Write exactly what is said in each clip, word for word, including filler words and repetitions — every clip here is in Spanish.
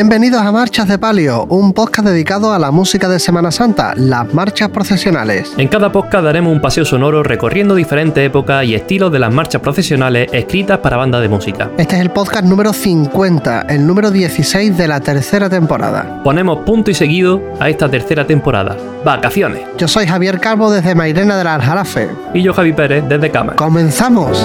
Bienvenidos a Marchas de Palio, un podcast dedicado a la música de Semana Santa, las marchas procesionales. En cada podcast daremos un paseo sonoro recorriendo diferentes épocas y estilos de las marchas procesionales escritas para bandas de música. Este es el podcast número cincuenta, el número dieciséis de la tercera temporada. Ponemos punto y seguido a esta tercera temporada. Vacaciones. Yo soy Javier Calvo desde Mairena del Aljarafe. Y yo, Javi Pérez, desde Cama. ¡Comenzamos!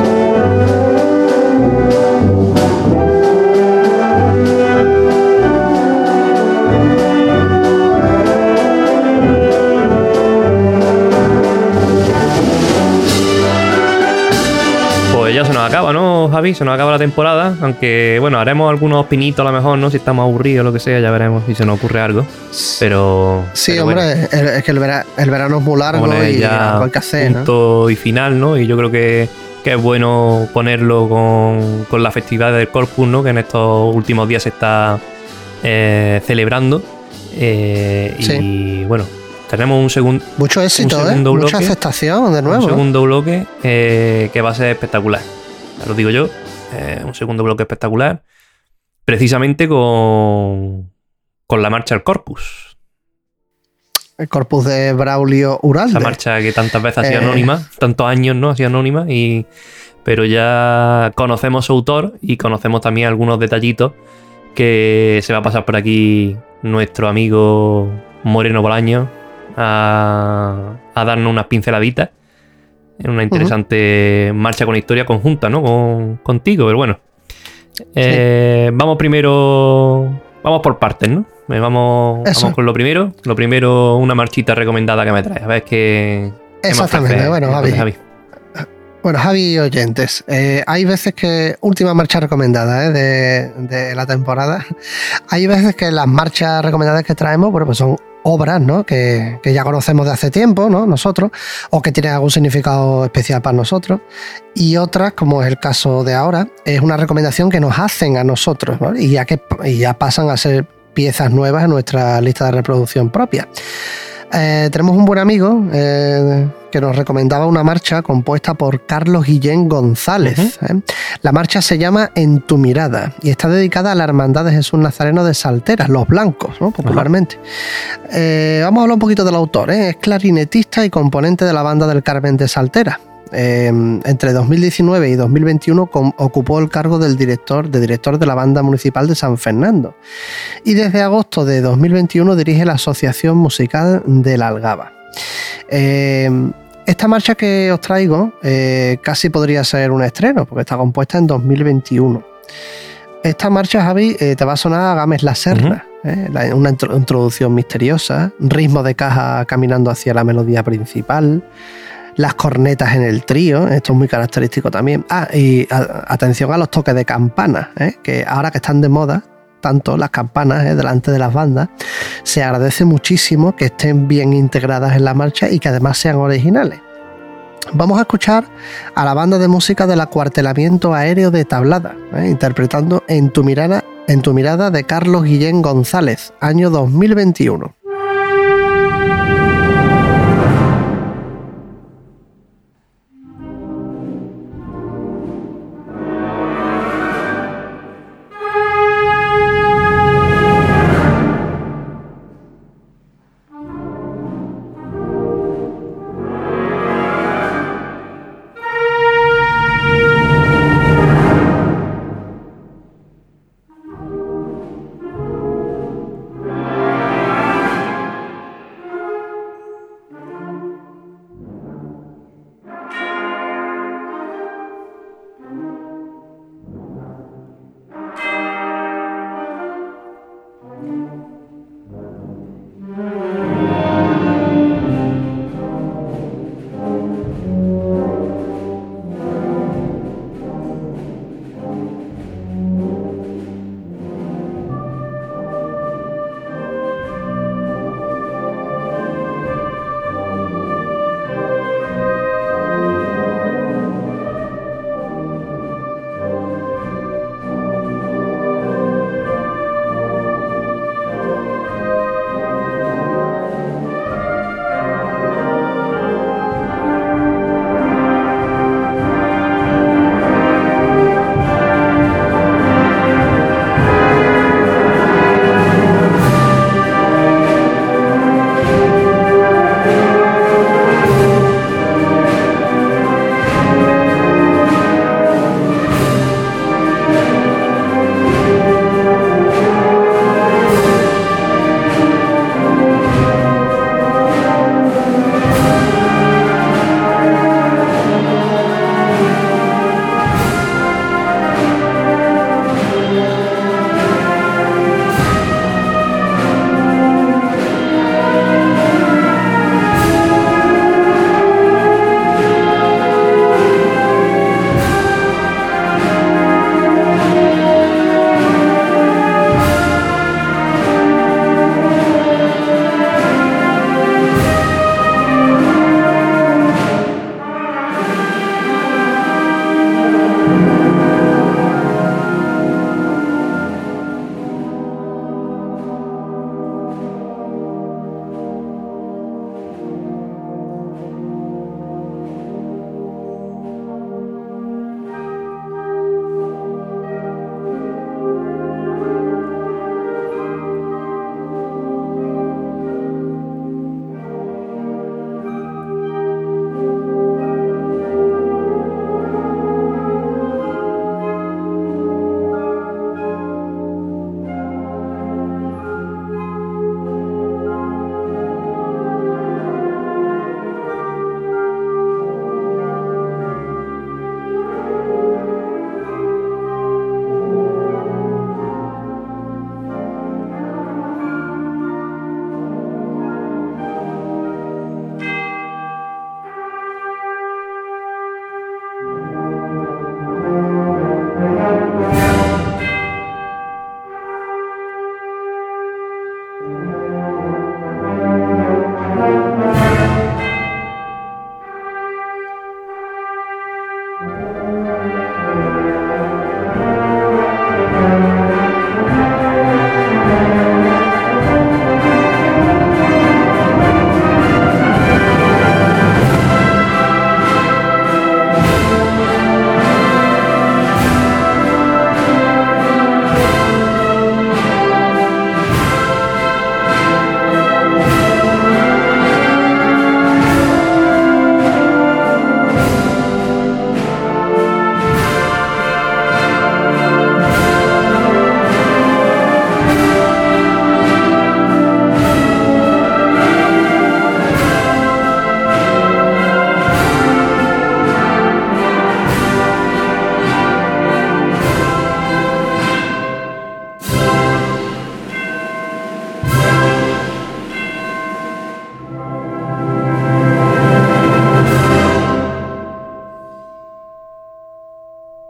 Ya se nos acaba, ¿no, Javi? Se nos acaba la temporada, aunque, bueno, haremos algunos pinitos a lo mejor, ¿no? Si estamos aburridos o lo que sea, ya veremos si se nos ocurre algo, pero... Sí, pero hombre, bueno, es, es que el, vera, el verano es muy largo y ya algo hay que hacer, punto ¿no? Y final, ¿no? Y yo creo que, que es bueno ponerlo con, con la festividad del Corpus, ¿no? Que en estos últimos días se está eh, celebrando. Eh, sí. Y, bueno... Tenemos un, segun, Mucho éxito, un segundo ¿eh? bloque, Mucha aceptación, de nuevo. Un segundo bloque eh, que va a ser espectacular. Ya lo digo yo. Eh, un segundo bloque espectacular. Precisamente con, con la marcha del Corpus. El Corpus de Braulio Uralde. Esa marcha que tantas veces ha sido eh... anónima. Tantos años, ¿no? Ha sido anónima. Y, pero ya conocemos su autor y conocemos también algunos detallitos que se va a pasar por aquí nuestro amigo Moreno Bolaño A, a darnos unas pinceladitas en una interesante uh-huh. marcha con historia conjunta, ¿no? Con, contigo, pero bueno. Eh, sí. Vamos primero. Vamos por partes, ¿no? Vamos, vamos con lo primero. Lo primero, una marchita recomendada que me traes. A ver qué. Exactamente, qué bueno, Javi. Javi. Bueno, Javi y oyentes, eh, hay veces que, última marcha recomendada eh, de, de la temporada, hay veces que las marchas recomendadas que traemos, bueno, pues son obras, ¿no? que, que ya conocemos de hace tiempo, ¿no? Nosotros, o que tienen algún significado especial para nosotros, y otras, como es el caso de ahora, es una recomendación que nos hacen a nosotros, ¿no? y, ya que, y ya pasan a ser piezas nuevas en nuestra lista de reproducción propia. Eh, tenemos un buen amigo eh, que nos recomendaba una marcha compuesta por Carlos Guillén González. Uh-huh. ¿eh? La marcha se llama En tu mirada y está dedicada a la Hermandad de Jesús Nazareno de Salteras, los blancos, ¿no? Popularmente. Uh-huh. Eh, vamos a hablar un poquito del autor. ¿eh? Es clarinetista y componente de la banda del Carmen de Salteras. Eh, entre dos mil diecinueve y dos mil veintiuno com, ocupó el cargo del director, de director de la banda municipal de San Fernando y desde agosto de dos mil veintiuno dirige la Asociación Musical de la Algaba. Eh, esta marcha que os traigo eh, casi podría ser un estreno porque está compuesta en dos mil veintiuno. Esta marcha, Javi, eh, te va a sonar a Gámez la Serna, uh-huh. eh, la, una intro, introducción misteriosa, ritmo de caja caminando hacia la melodía principal, las cornetas en el trío, esto es muy característico también. Ah, y a, atención a los toques de campana, ¿eh? que ahora que están de moda, tanto las campanas ¿eh? delante de las bandas, se agradece muchísimo que estén bien integradas en la marcha y que además sean originales. Vamos a escuchar a la banda de música del Acuartelamiento Aéreo de Tablada, ¿eh? interpretando En tu mirada, En tu mirada de Carlos Guillén González, año dos mil veintiuno.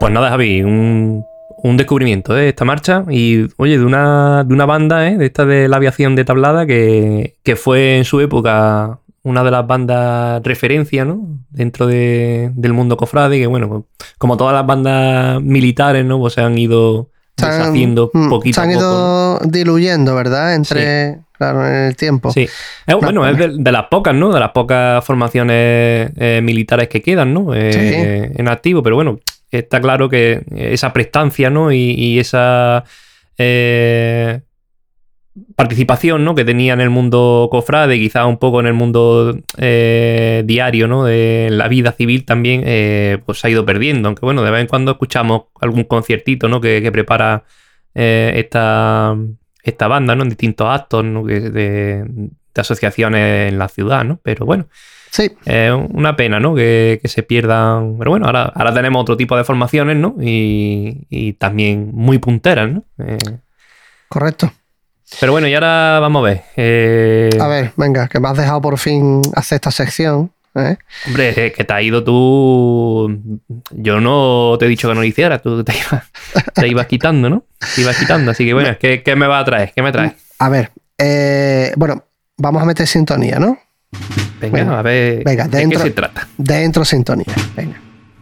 Pues nada, Javi, un, un descubrimiento de ¿eh? esta marcha y, oye, de una, de una banda, ¿eh? de esta de la aviación de Tablada, que, que fue en su época una de las bandas referencia, ¿no? Dentro de, del mundo cofrade, que bueno, pues, como todas las bandas militares, ¿no? Pues se han ido deshaciendo se han, poquito se han a poco. ido diluyendo, ¿verdad? Entre, sí. Claro, en el tiempo. Sí. Es, bueno, no, es de, de las pocas, ¿no? De las pocas formaciones eh, militares que quedan, ¿no? Eh, sí. En activo, pero bueno, está claro que esa prestancia, ¿no? Y, y esa eh, participación, ¿no? Que tenía en el mundo cofrade, quizás un poco en el mundo eh, diario, ¿no? De la vida civil también, eh, pues se ha ido perdiendo. Aunque bueno, de vez en cuando escuchamos algún conciertito, ¿no? Que, que prepara eh, esta, esta banda, ¿no? En distintos actos, ¿no? de, de asociaciones en la ciudad, ¿no? Pero bueno. Sí. Es eh, una pena, ¿no? Que, que se pierdan. Pero bueno, ahora, ahora tenemos otro tipo de formaciones, ¿no? Y, y también muy punteras, ¿no? Eh, Correcto. Pero bueno, y ahora vamos a ver. Eh... A ver, venga, que me has dejado por fin hacer esta sección. ¿eh? Hombre, que te has ido tú. Yo no te he dicho que no lo hicieras, tú te ibas, te ibas quitando, ¿no? Te ibas quitando. Así que bueno, no. ¿qué, ¿qué me va a traer? ¿Qué me traes? A ver, eh, bueno, vamos a meter sintonía, ¿no? Venga, venga a ver venga, de dentro, qué se trata. Dentro sintonía, venga.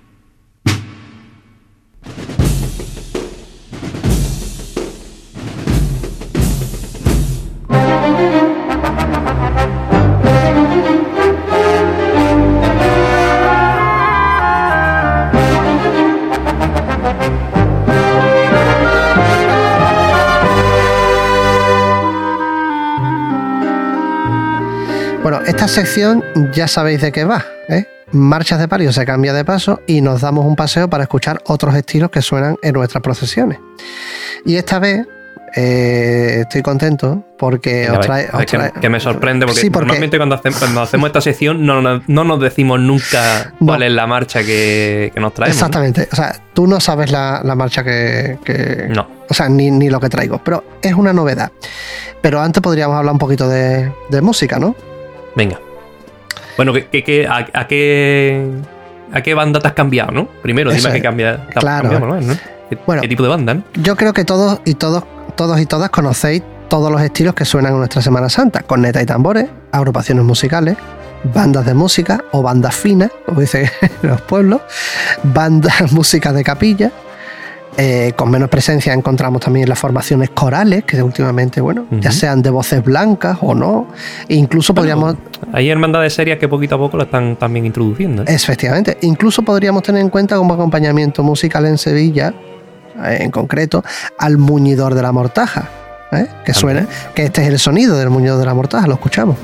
Bueno, esta sección ya sabéis de qué va, ¿eh? Marchas de palio se cambia de paso y nos damos un paseo para escuchar otros estilos que suenan en nuestras procesiones. Y esta vez eh, estoy contento porque Venga, os trae, os trae... Que, que me sorprende porque, sí, porque... normalmente cuando hacemos, cuando hacemos esta sección no, no, no nos decimos nunca cuál no. es la marcha que, que nos traemos. Exactamente, ¿no? O sea, tú no sabes la, la marcha que, que... No. O sea, ni, ni lo que traigo, pero es una novedad. Pero antes podríamos hablar un poquito de, de música, ¿no? Venga. Bueno, ¿qué, qué, qué, a, a, qué, ¿a qué banda te has cambiado, no? Primero, dime qué cambia, claro. cambiamos, ¿no? ¿Qué, bueno, ¿Qué tipo de banda, no? Yo creo que todos y todos, todos y todas conocéis todos los estilos que suenan en nuestra Semana Santa. Corneta y tambores, agrupaciones musicales, bandas de música o bandas finas, como dicen en los pueblos, bandas, música de capilla. Eh, con menos presencia encontramos también las formaciones corales, que últimamente, bueno, uh-huh. ya sean de voces blancas o no. Incluso bueno, podríamos... Hay hermandades serias que poquito a poco lo están también introduciendo, ¿eh? Efectivamente. Incluso podríamos tener en cuenta como acompañamiento musical en Sevilla, eh, en concreto, al muñidor de la mortaja, ¿eh? que suena, que este es el sonido del muñidor de la mortaja, lo escuchamos.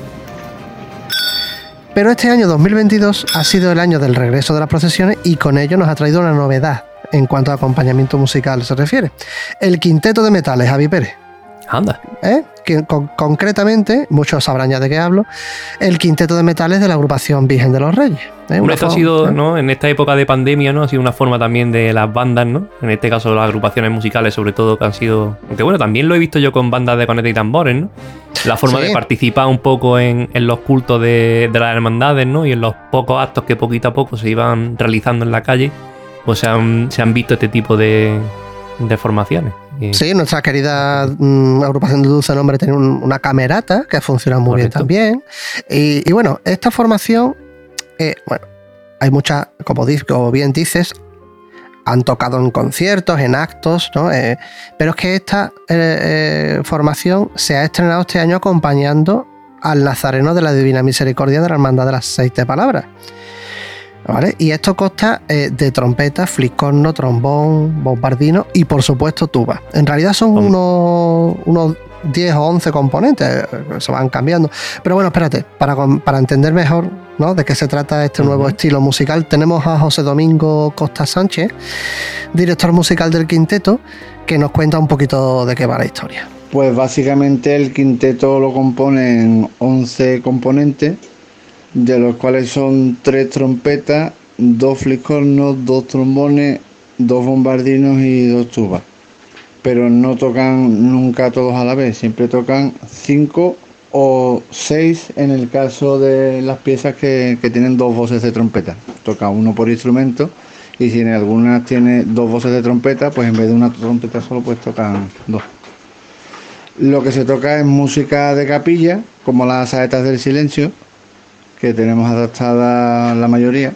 Pero este año dos mil veintidós ha sido el año del regreso de las procesiones y con ello nos ha traído una novedad en cuanto a acompañamiento musical se refiere. El Quinteto de Metales, Javi Pérez. Anda. ¿Eh? Que, con, concretamente, muchos sabrán ya de qué hablo, el Quinteto de Metales de la agrupación Virgen de los Reyes. ¿eh? Bueno, esto forma, ha sido, ¿eh? ¿no? En esta época de pandemia, ¿no? Ha sido una forma también de las bandas, ¿no? En este caso las agrupaciones musicales, sobre todo, que han sido... Aunque bueno, también lo he visto yo con bandas de corneta y tambores, ¿no? La forma sí. de participar un poco en, en los cultos de, de las hermandades, ¿no? Y en los pocos actos que poquito a poco se iban realizando en la calle, pues se han, se han visto este tipo de, de formaciones. Y... Sí, nuestra querida um, agrupación de Dulce Nombre tiene un, una camerata que funciona muy Correcto. bien también. Y, y bueno, esta formación, eh, bueno, hay muchas, como, como bien dices, han tocado en conciertos, en actos, ¿no? Eh, pero es que esta eh, eh, formación se ha estrenado este año acompañando al Nazareno de la Divina Misericordia de la Hermandad de las Siete Palabras. ¿Vale? Y esto consta eh, de trompeta, fliscorno, trombón, bombardino y por supuesto tuba. En realidad son unos, unos diez o once componentes, se van cambiando. Pero bueno, espérate, para, para entender mejor, ¿no?, de qué se trata este nuevo uh-huh. estilo musical, tenemos a José Domingo Costa Sánchez, director musical del quinteto, que nos cuenta un poquito de qué va la historia. Pues básicamente el quinteto lo componen once componentes, de los cuales son tres trompetas, dos fliscornos, dos trombones, dos bombardinos y dos tubas. Pero no tocan nunca todos a la vez, siempre tocan cinco o seis en el caso de las piezas que, que tienen dos voces de trompeta. Toca uno por instrumento Y si en algunas tiene dos voces de trompeta, pues en vez de una trompeta solo, pues tocan dos. Lo que se toca es música de capilla, como las saetas del silencio, que tenemos adaptada la mayoría.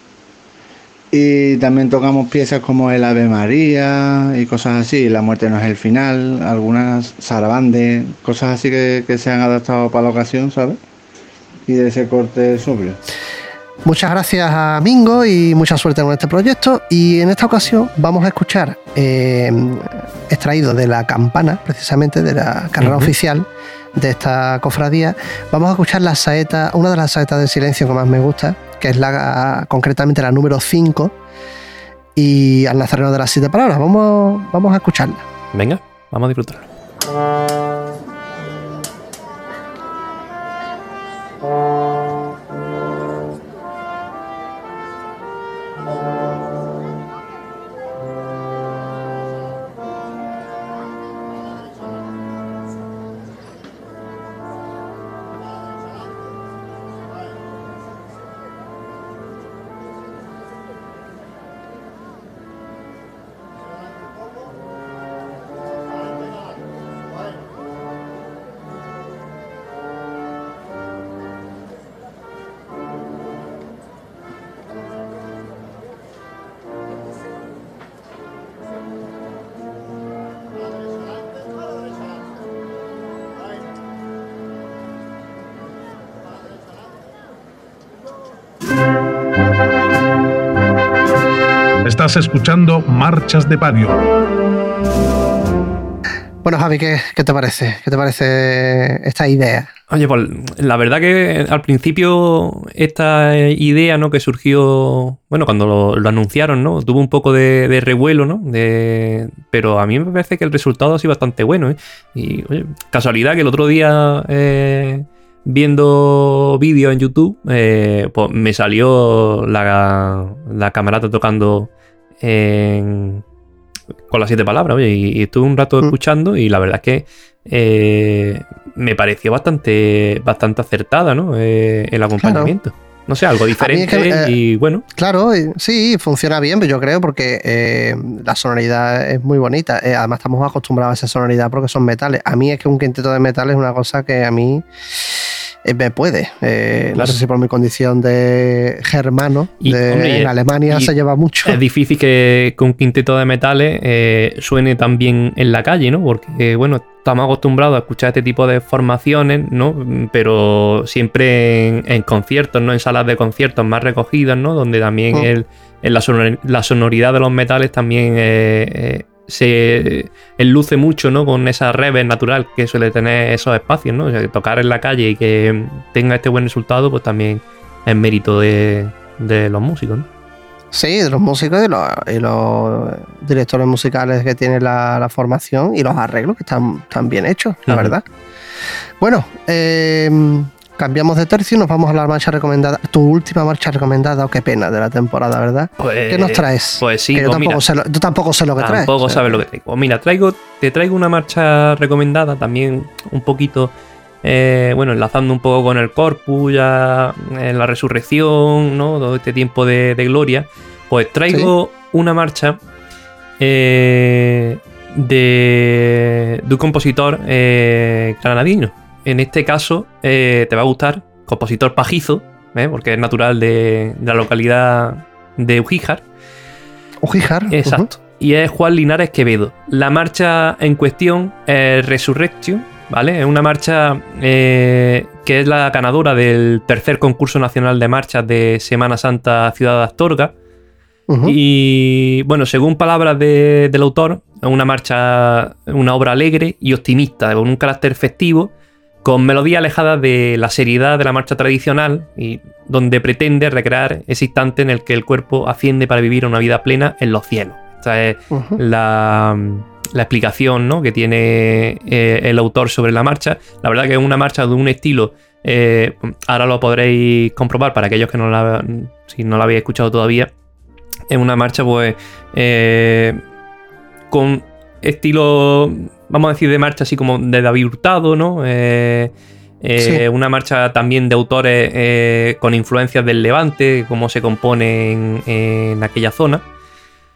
Y también tocamos piezas como el Ave María y cosas así, La muerte no es el final, algunas sarabandes, cosas así que, que se han adaptado para la ocasión, ¿sabes? Y de ese corte sobrio. Muchas gracias a Mingo y mucha suerte con este proyecto. Y en esta ocasión vamos a escuchar, eh, extraído de la campana, precisamente de la carrera uh-huh. oficial de esta cofradía, vamos a escuchar la saeta, una de las saetas del silencio que más me gusta, que es la concretamente la número cinco, y al Nazareno de las siete palabras. Vamos, vamos a escucharla. Venga, vamos a disfrutarlo. Estás escuchando Marchas de Palio. Bueno, Javi, ¿qué, ¿qué te parece? ¿Qué te parece esta idea? Oye, pues la verdad que al principio esta idea, ¿no?, que surgió, bueno, cuando lo, lo anunciaron, ¿no?, tuvo un poco de, de revuelo, ¿no? De, pero a mí me parece que el resultado ha sido bastante bueno, ¿eh? Y, oye, casualidad que el otro día, eh, viendo vídeos en YouTube, eh, pues me salió la, la camarata tocando en... con las siete palabras, oye, y, y estuve un rato escuchando y la verdad es que eh, me pareció bastante bastante acertada, ¿no? Eh, el acompañamiento. Claro. No sé, algo diferente es que, eh, y bueno. Claro, sí, funciona bien, yo creo, porque eh, la sonoridad es muy bonita. Eh, además estamos acostumbrados a esa sonoridad porque son metales. A mí es que un quinteto de metales es una cosa que a mí me puede. Eh, claro. No sé si por mi condición de germano, y, de, hombre, en Alemania se lleva mucho. Es difícil que, que un quinteto de metales eh, suene tan bien en la calle, ¿no? Porque, eh, bueno, estamos acostumbrados a escuchar este tipo de formaciones, ¿no? Pero siempre en, en conciertos, ¿no? En salas de conciertos más recogidas, ¿no? Donde también oh. el, el, la, sonor, la sonoridad de los metales también eh, eh, se enluce mucho, ¿no? Con esa reverb natural que suele tener esos espacios, ¿no? O sea, que tocar en la calle y que tenga este buen resultado, pues también es mérito de, de los músicos, ¿no? Sí, de los músicos y los, y los directores musicales que tienen la, la formación y los arreglos que están, están bien hechos, la uh-huh. verdad. Bueno, eh, cambiamos de tercio y nos vamos a la marcha recomendada. Tu última marcha recomendada, o oh, qué pena, de la temporada, ¿verdad? Pues, ¿qué nos traes? Pues sí, que yo, pues tampoco mira, sé lo, yo tampoco sé lo que traes. Tampoco sabes lo que traigo. Pues mira, traigo, te traigo una marcha recomendada también un poquito, eh, bueno, enlazando un poco con el Corpus, ya en la resurrección, ¿no? Todo este tiempo de, de gloria. Pues traigo ¿Sí? una marcha eh, de, de un compositor eh, granadino. En este caso, eh, te va a gustar, compositor pajizo, ¿eh? Porque es natural de, de la localidad de Ugíjar. Ugíjar. Exacto. Uh-huh. Y es Juan Linares Quevedo. La marcha en cuestión es Resurrection, ¿vale? Es una marcha eh, que es la ganadora del tercer concurso nacional de marchas de Semana Santa Ciudad de Astorga. Uh-huh. Y bueno, según palabras de, del autor, es una marcha, una obra alegre y optimista, con un carácter festivo, con melodías alejadas de la seriedad de la marcha tradicional y donde pretende recrear ese instante en el que el cuerpo asciende para vivir una vida plena en los cielos. Esta es uh-huh. la, la explicación, ¿no?, que tiene eh, el autor sobre la marcha. La verdad que es una marcha de un estilo, eh, ahora lo podréis comprobar para aquellos que no la, si no la habéis escuchado todavía. Es una marcha, pues, eh, con estilo, vamos a decir, de marcha así como de David Hurtado, ¿no? Eh, eh, sí. Una marcha también de autores eh, con influencias del Levante, cómo se compone en, en aquella zona.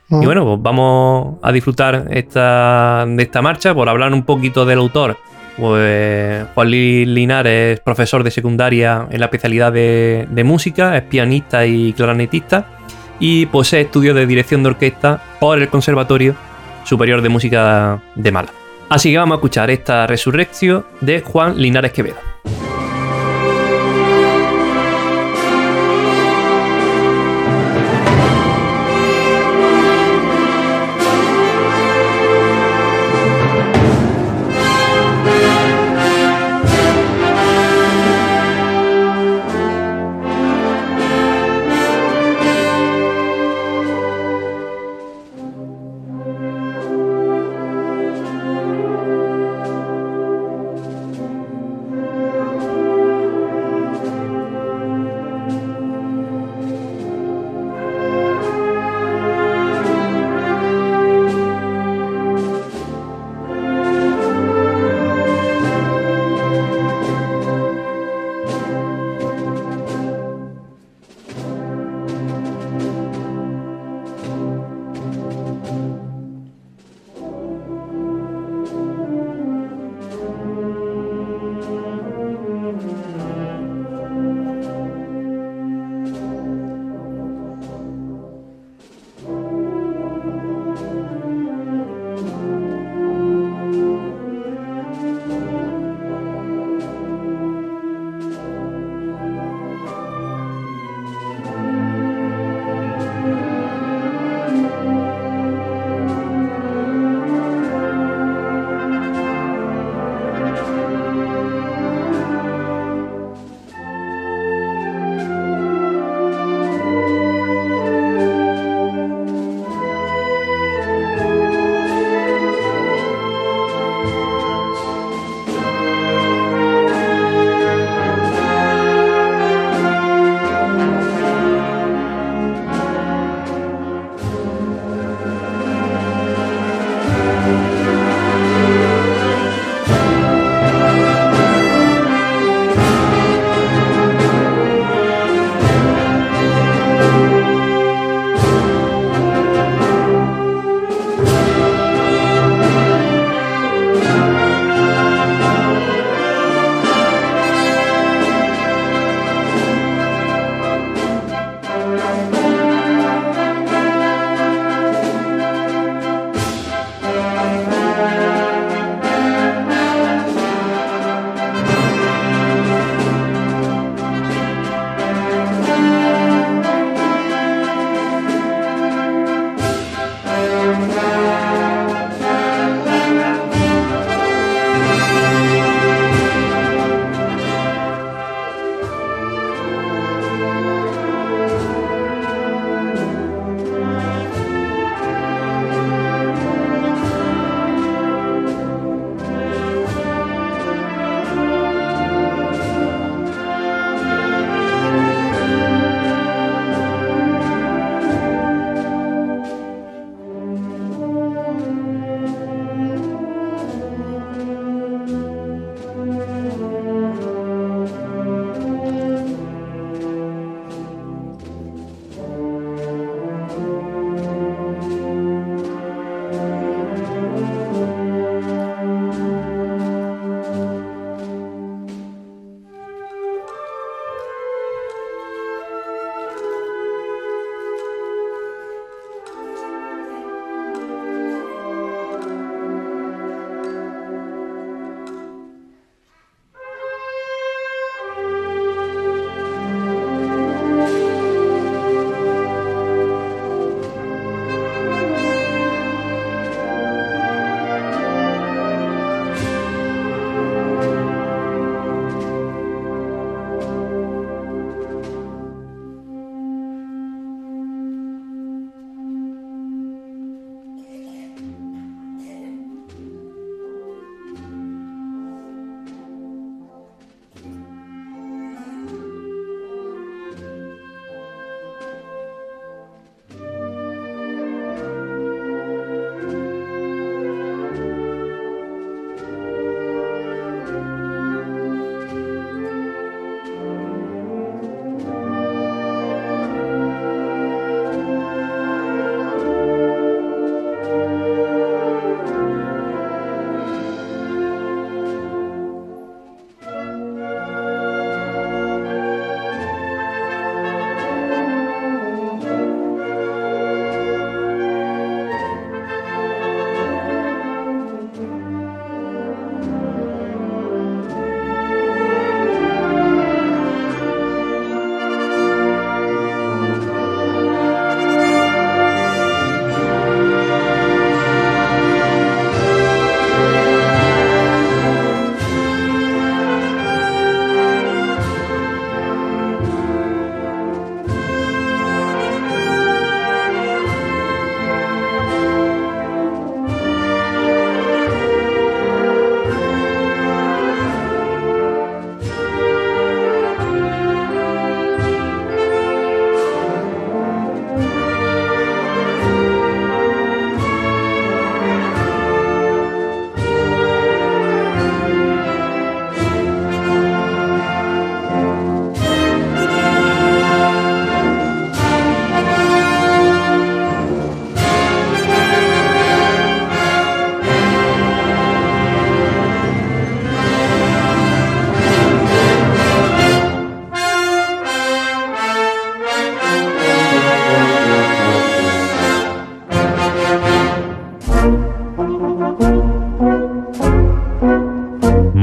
Uh-huh. Y bueno, pues vamos a disfrutar esta, de esta marcha. Por hablar un poquito del autor, pues Juan Luis Linares es profesor de secundaria en la especialidad de, de música, es pianista y clarinetista y posee estudios de dirección de orquesta por el Conservatorio Superior de Música de Málaga. Así que vamos a escuchar esta Resurrección de Juan Linares Quevedo.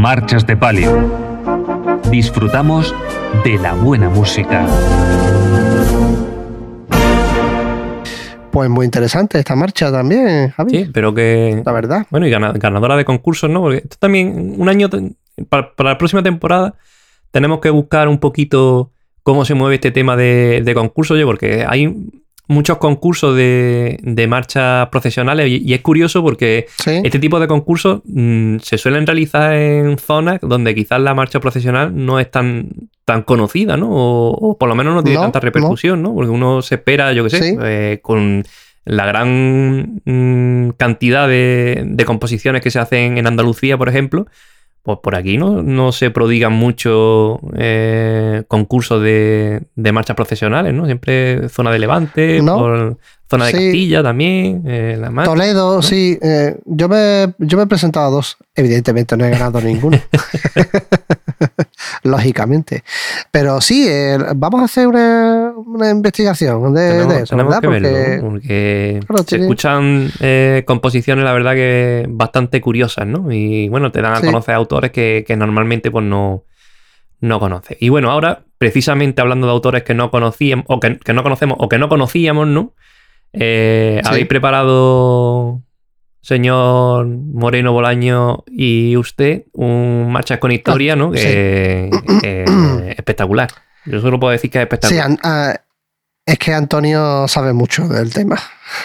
Marchas de Palio. Disfrutamos de la buena música. Pues muy interesante esta marcha también, Javi. Sí, pero que... La verdad. Bueno, y ganadora de concursos, ¿no? Porque esto también, un año... Para, para la próxima temporada tenemos que buscar un poquito cómo se mueve este tema de, de concursos, porque hay muchos concursos de, de marchas procesionales y, y es curioso porque ¿sí? Este tipo de concursos mmm, se suelen realizar en zonas donde quizás la marcha procesional no es tan, tan conocida, ¿no? O, o por lo menos no tiene no, tanta repercusión, ¿no? ¿no? Porque uno se espera, yo qué sé, ¿sí? eh, con la gran mmm, cantidad de, de composiciones que se hacen en Andalucía, por ejemplo, pues por aquí no, no se prodigan mucho eh, concursos de, de marchas procesionales, ¿no? Siempre zona de Levante, no. por zona de sí. Castilla también. Eh, la marcha, Toledo, ¿no? Sí. Eh, yo, me, yo me he presentado a dos. Evidentemente no he ganado ninguno. Lógicamente. Pero sí, eh, vamos a hacer una, una investigación de, tenemos, de eso, tenemos ¿verdad? que porque, verlo, porque claro, se tiene... escuchan eh, composiciones, la verdad, que bastante curiosas, ¿no? Y bueno, te dan a sí. conocer autores que, que normalmente pues no, no conoces. Y bueno, ahora, precisamente hablando de autores que no conocíamos, o que, que no conocemos, o que no conocíamos, ¿no? Eh, sí. ¿Habéis preparado, señor Moreno Bolaños y usted, un Marchas con Historia, ¿no? Que sí. eh, espectacular. Yo solo puedo decir que es espectacular. Sí, uh, es que Antonio sabe mucho del tema.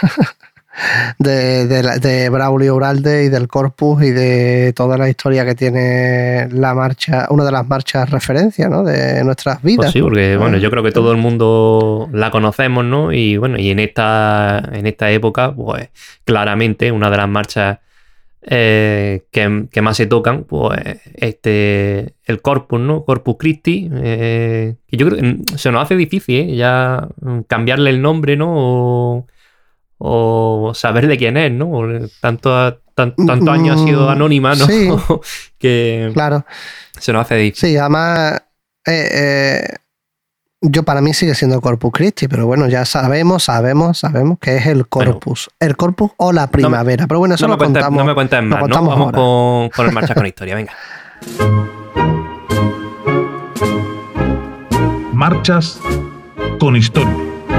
de, de, de Braulio Uralde y del Corpus y de toda la historia que tiene la marcha, una de las marchas referencia, ¿no? De nuestras vidas. Pues sí, porque bueno, yo creo que todo el mundo la conocemos, ¿no? Y bueno, y en esta, en esta época, pues claramente una de las marchas eh, que, que más se tocan, pues este el Corpus, ¿no? Corpus Christi, eh, que yo creo que se nos hace difícil, ¿eh? Ya cambiarle el nombre, ¿no? O, o saber de quién es, ¿no? Tanto, tan, tantos años ha sido anónima, ¿no? Sí, que claro. Se nos hace difícil. Sí, además, eh, eh, yo para mí sigue siendo Corpus Christi, pero bueno, ya sabemos, sabemos, sabemos que es el Corpus. Bueno, el Corpus o la primavera. No me, pero bueno, eso no lo cuentes, contamos. No me cuentes más, ¿no? Vamos con, con el Marchas con Historia, venga. Marchas con Historia.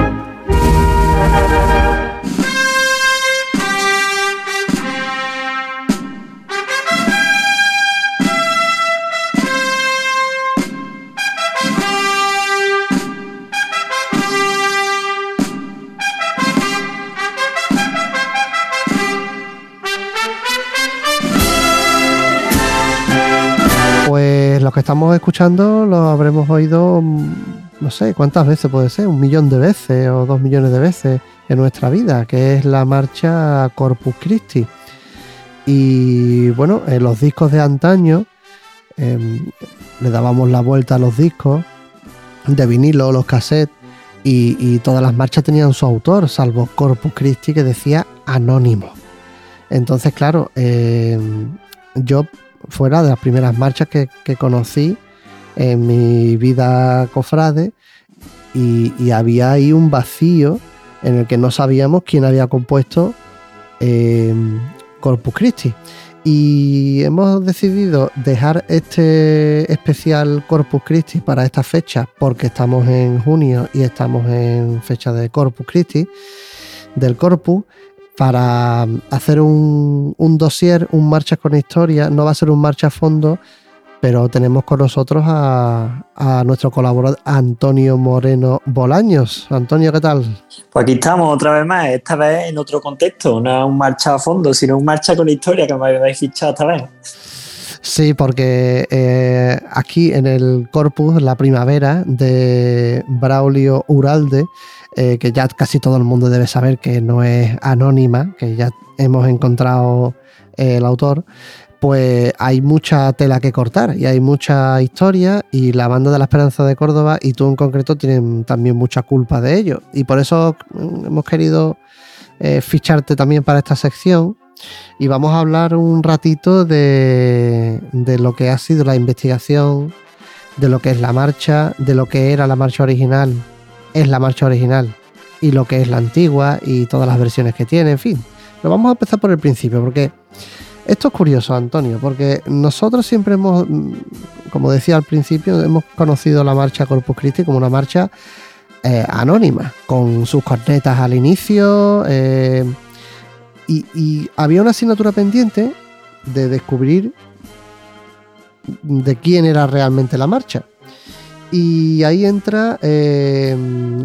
Pues los que estamos escuchando los habremos oído, no sé, ¿cuántas veces puede ser? Un millón de veces o dos millones de veces en nuestra vida, que es la marcha Corpus Christi. Y bueno, en los discos de antaño eh, le dábamos la vuelta a los discos de vinilo, los cassettes, y, y todas las marchas tenían su autor, salvo Corpus Christi, que decía anónimo. Entonces, claro, eh, yo... fuera de las primeras marchas que, que conocí en mi vida cofrade y, y había ahí un vacío en el que no sabíamos quién había compuesto eh, Corpus Christi, y hemos decidido dejar este especial Corpus Christi para esta fecha porque estamos en junio y estamos en fecha de Corpus Christi, del Corpus, para hacer un, un dossier, un Marchas con Historia. No va a ser un marcha a fondo, pero tenemos con nosotros a, a nuestro colaborador Antonio Moreno Bolaños. Antonio, ¿qué tal? Pues aquí estamos otra vez más, esta vez en otro contexto, no un marcha a fondo, sino un Marcha con Historia que me habéis fichado esta vez. Sí, porque eh, aquí en el Corpus, la primavera de Braulio Uralde, Eh, que ya casi todo el mundo debe saber que no es anónima, que ya hemos encontrado eh, el autor, pues hay mucha tela que cortar y hay mucha historia, y la Banda de la Esperanza de Córdoba y tú en concreto tienen también mucha culpa de ello, y por eso hemos querido eh, ficharte también para esta sección, y vamos a hablar un ratito de, de lo que ha sido la investigación, de lo que es la marcha, de lo que era la marcha original, es la marcha original, y lo que es la antigua y todas las versiones que tiene, en fin. Pero vamos a empezar por el principio, porque Esto es curioso, Antonio, porque nosotros siempre hemos, como decía al principio, hemos conocido la marcha Corpus Christi como una marcha eh, anónima, con sus cornetas al inicio, eh, y, y había una asignatura pendiente de descubrir de quién era realmente la marcha. Y ahí entra eh,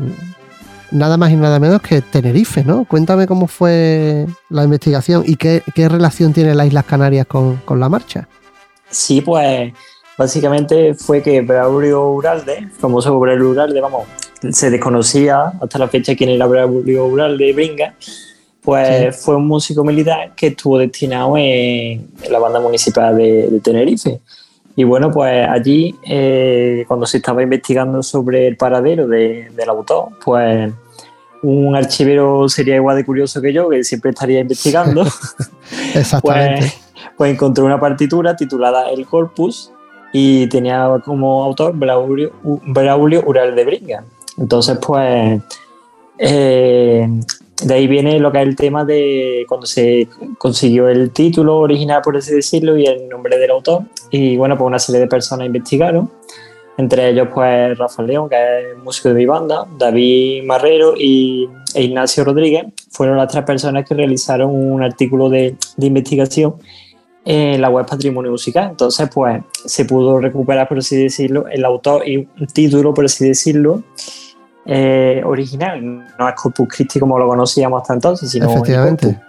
nada más y nada menos que Tenerife, ¿no? Cuéntame cómo fue la investigación y qué, qué relación tiene las Islas Canarias con, con la marcha. Sí, pues básicamente fue que Braulio Uralde, famoso Braulio Uralde, vamos, se desconocía hasta la fecha quién era Braulio Uralde Bringas, pues sí. Fue un músico militar que estuvo destinado en, en la banda municipal de, de Tenerife. Y bueno, pues allí, eh, cuando se estaba investigando sobre el paradero de, del autor, pues un archivero sería igual de curioso que yo, que siempre estaría investigando. Exactamente. Pues, pues encontró una partitura titulada El Corpus y tenía como autor Braulio, Braulio Uralde Bringas. Entonces, pues, eh, de ahí viene lo que es el tema de cuando se consiguió el título original, por así decirlo, y el nombre del autor. Y bueno, pues una serie de personas investigaron, entre ellos pues Rafael León, que es músico de mi banda, David Marrero y e Ignacio Rodríguez, fueron las tres personas que realizaron un artículo de, de investigación en la web Patrimonio Musical. Entonces pues se pudo recuperar, por así decirlo, el autor y un título, por así decirlo, eh, original. No es Corpus Christi como lo conocíamos hasta entonces, sino efectivamente.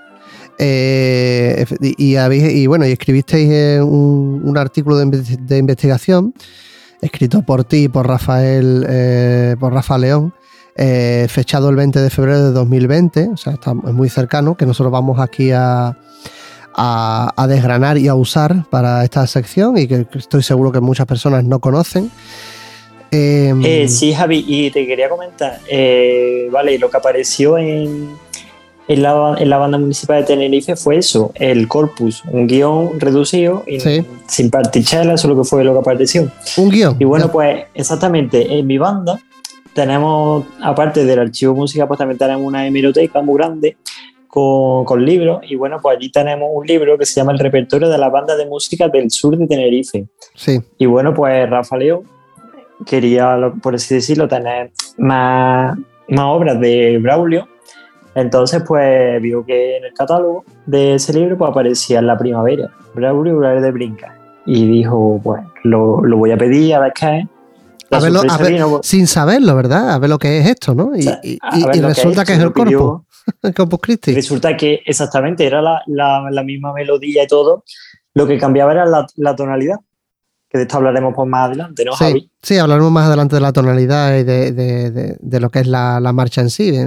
Eh, y, y, y bueno, y escribisteis eh, un, un artículo de, de investigación escrito por ti y por Rafael, eh, por Rafa León, eh, fechado el veinte de febrero de dos mil veinte, o sea, está muy cercano, que nosotros vamos aquí a, a, a desgranar y a usar para esta sección y que estoy seguro que muchas personas no conocen. Eh, eh, sí, Javi, y te quería comentar, eh, vale, lo que apareció en En la, en la banda municipal de Tenerife fue eso, el corpus, un guión reducido y sí. sin partichela, eso es lo que fue lo que apareció. Un guión. Y bueno, pues exactamente, en mi banda tenemos, aparte del archivo música, pues también tenemos una hemeroteca muy grande con, con libros, y bueno, pues allí tenemos un libro que se llama El repertorio de la banda de música del sur de Tenerife. Sí. Y bueno, pues Rafa León quería, por así decirlo, tener más, más obras de Braulio. Entonces, pues, vio que en el catálogo de ese libro pues, aparecía en la primavera, Braulio Uralde Bringas. Y dijo, pues, lo, lo voy a pedir a ver qué es. A verlo, a ver, vino, sin saberlo, ¿verdad? A ver lo que es esto, ¿no? Y, o sea, y, y resulta que es, que es el Corpus, el Corpus Christi. Resulta que exactamente era la, la, la misma melodía y todo. Lo que cambiaba era la, la tonalidad. Que de esto hablaremos pues, más adelante, ¿no, sí, Javi? Sí, hablaremos más adelante de la tonalidad y de, de, de, de lo que es la, la marcha en sí.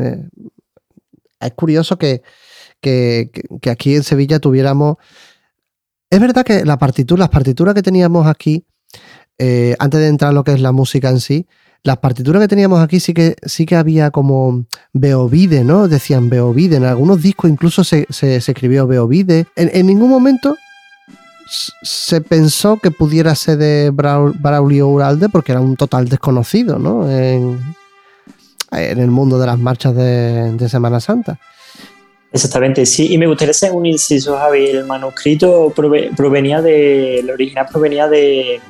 Es curioso que, que, que aquí en Sevilla tuviéramos... Es verdad que la partitura, las partituras que teníamos aquí, eh, antes de entrar a lo que es la música en sí, las partituras que teníamos aquí sí que, sí que había como Beovide, ¿no? Decían Beovide. En algunos discos incluso se, se, se escribió Beovide. En, en ningún momento se pensó que pudiera ser de Braulio Uralde porque era un total desconocido, ¿no? En, en el mundo de las marchas de, de Semana Santa. Exactamente, sí, y me gustaría hacer un inciso, Javi. El manuscrito provenía de, el original provenía de,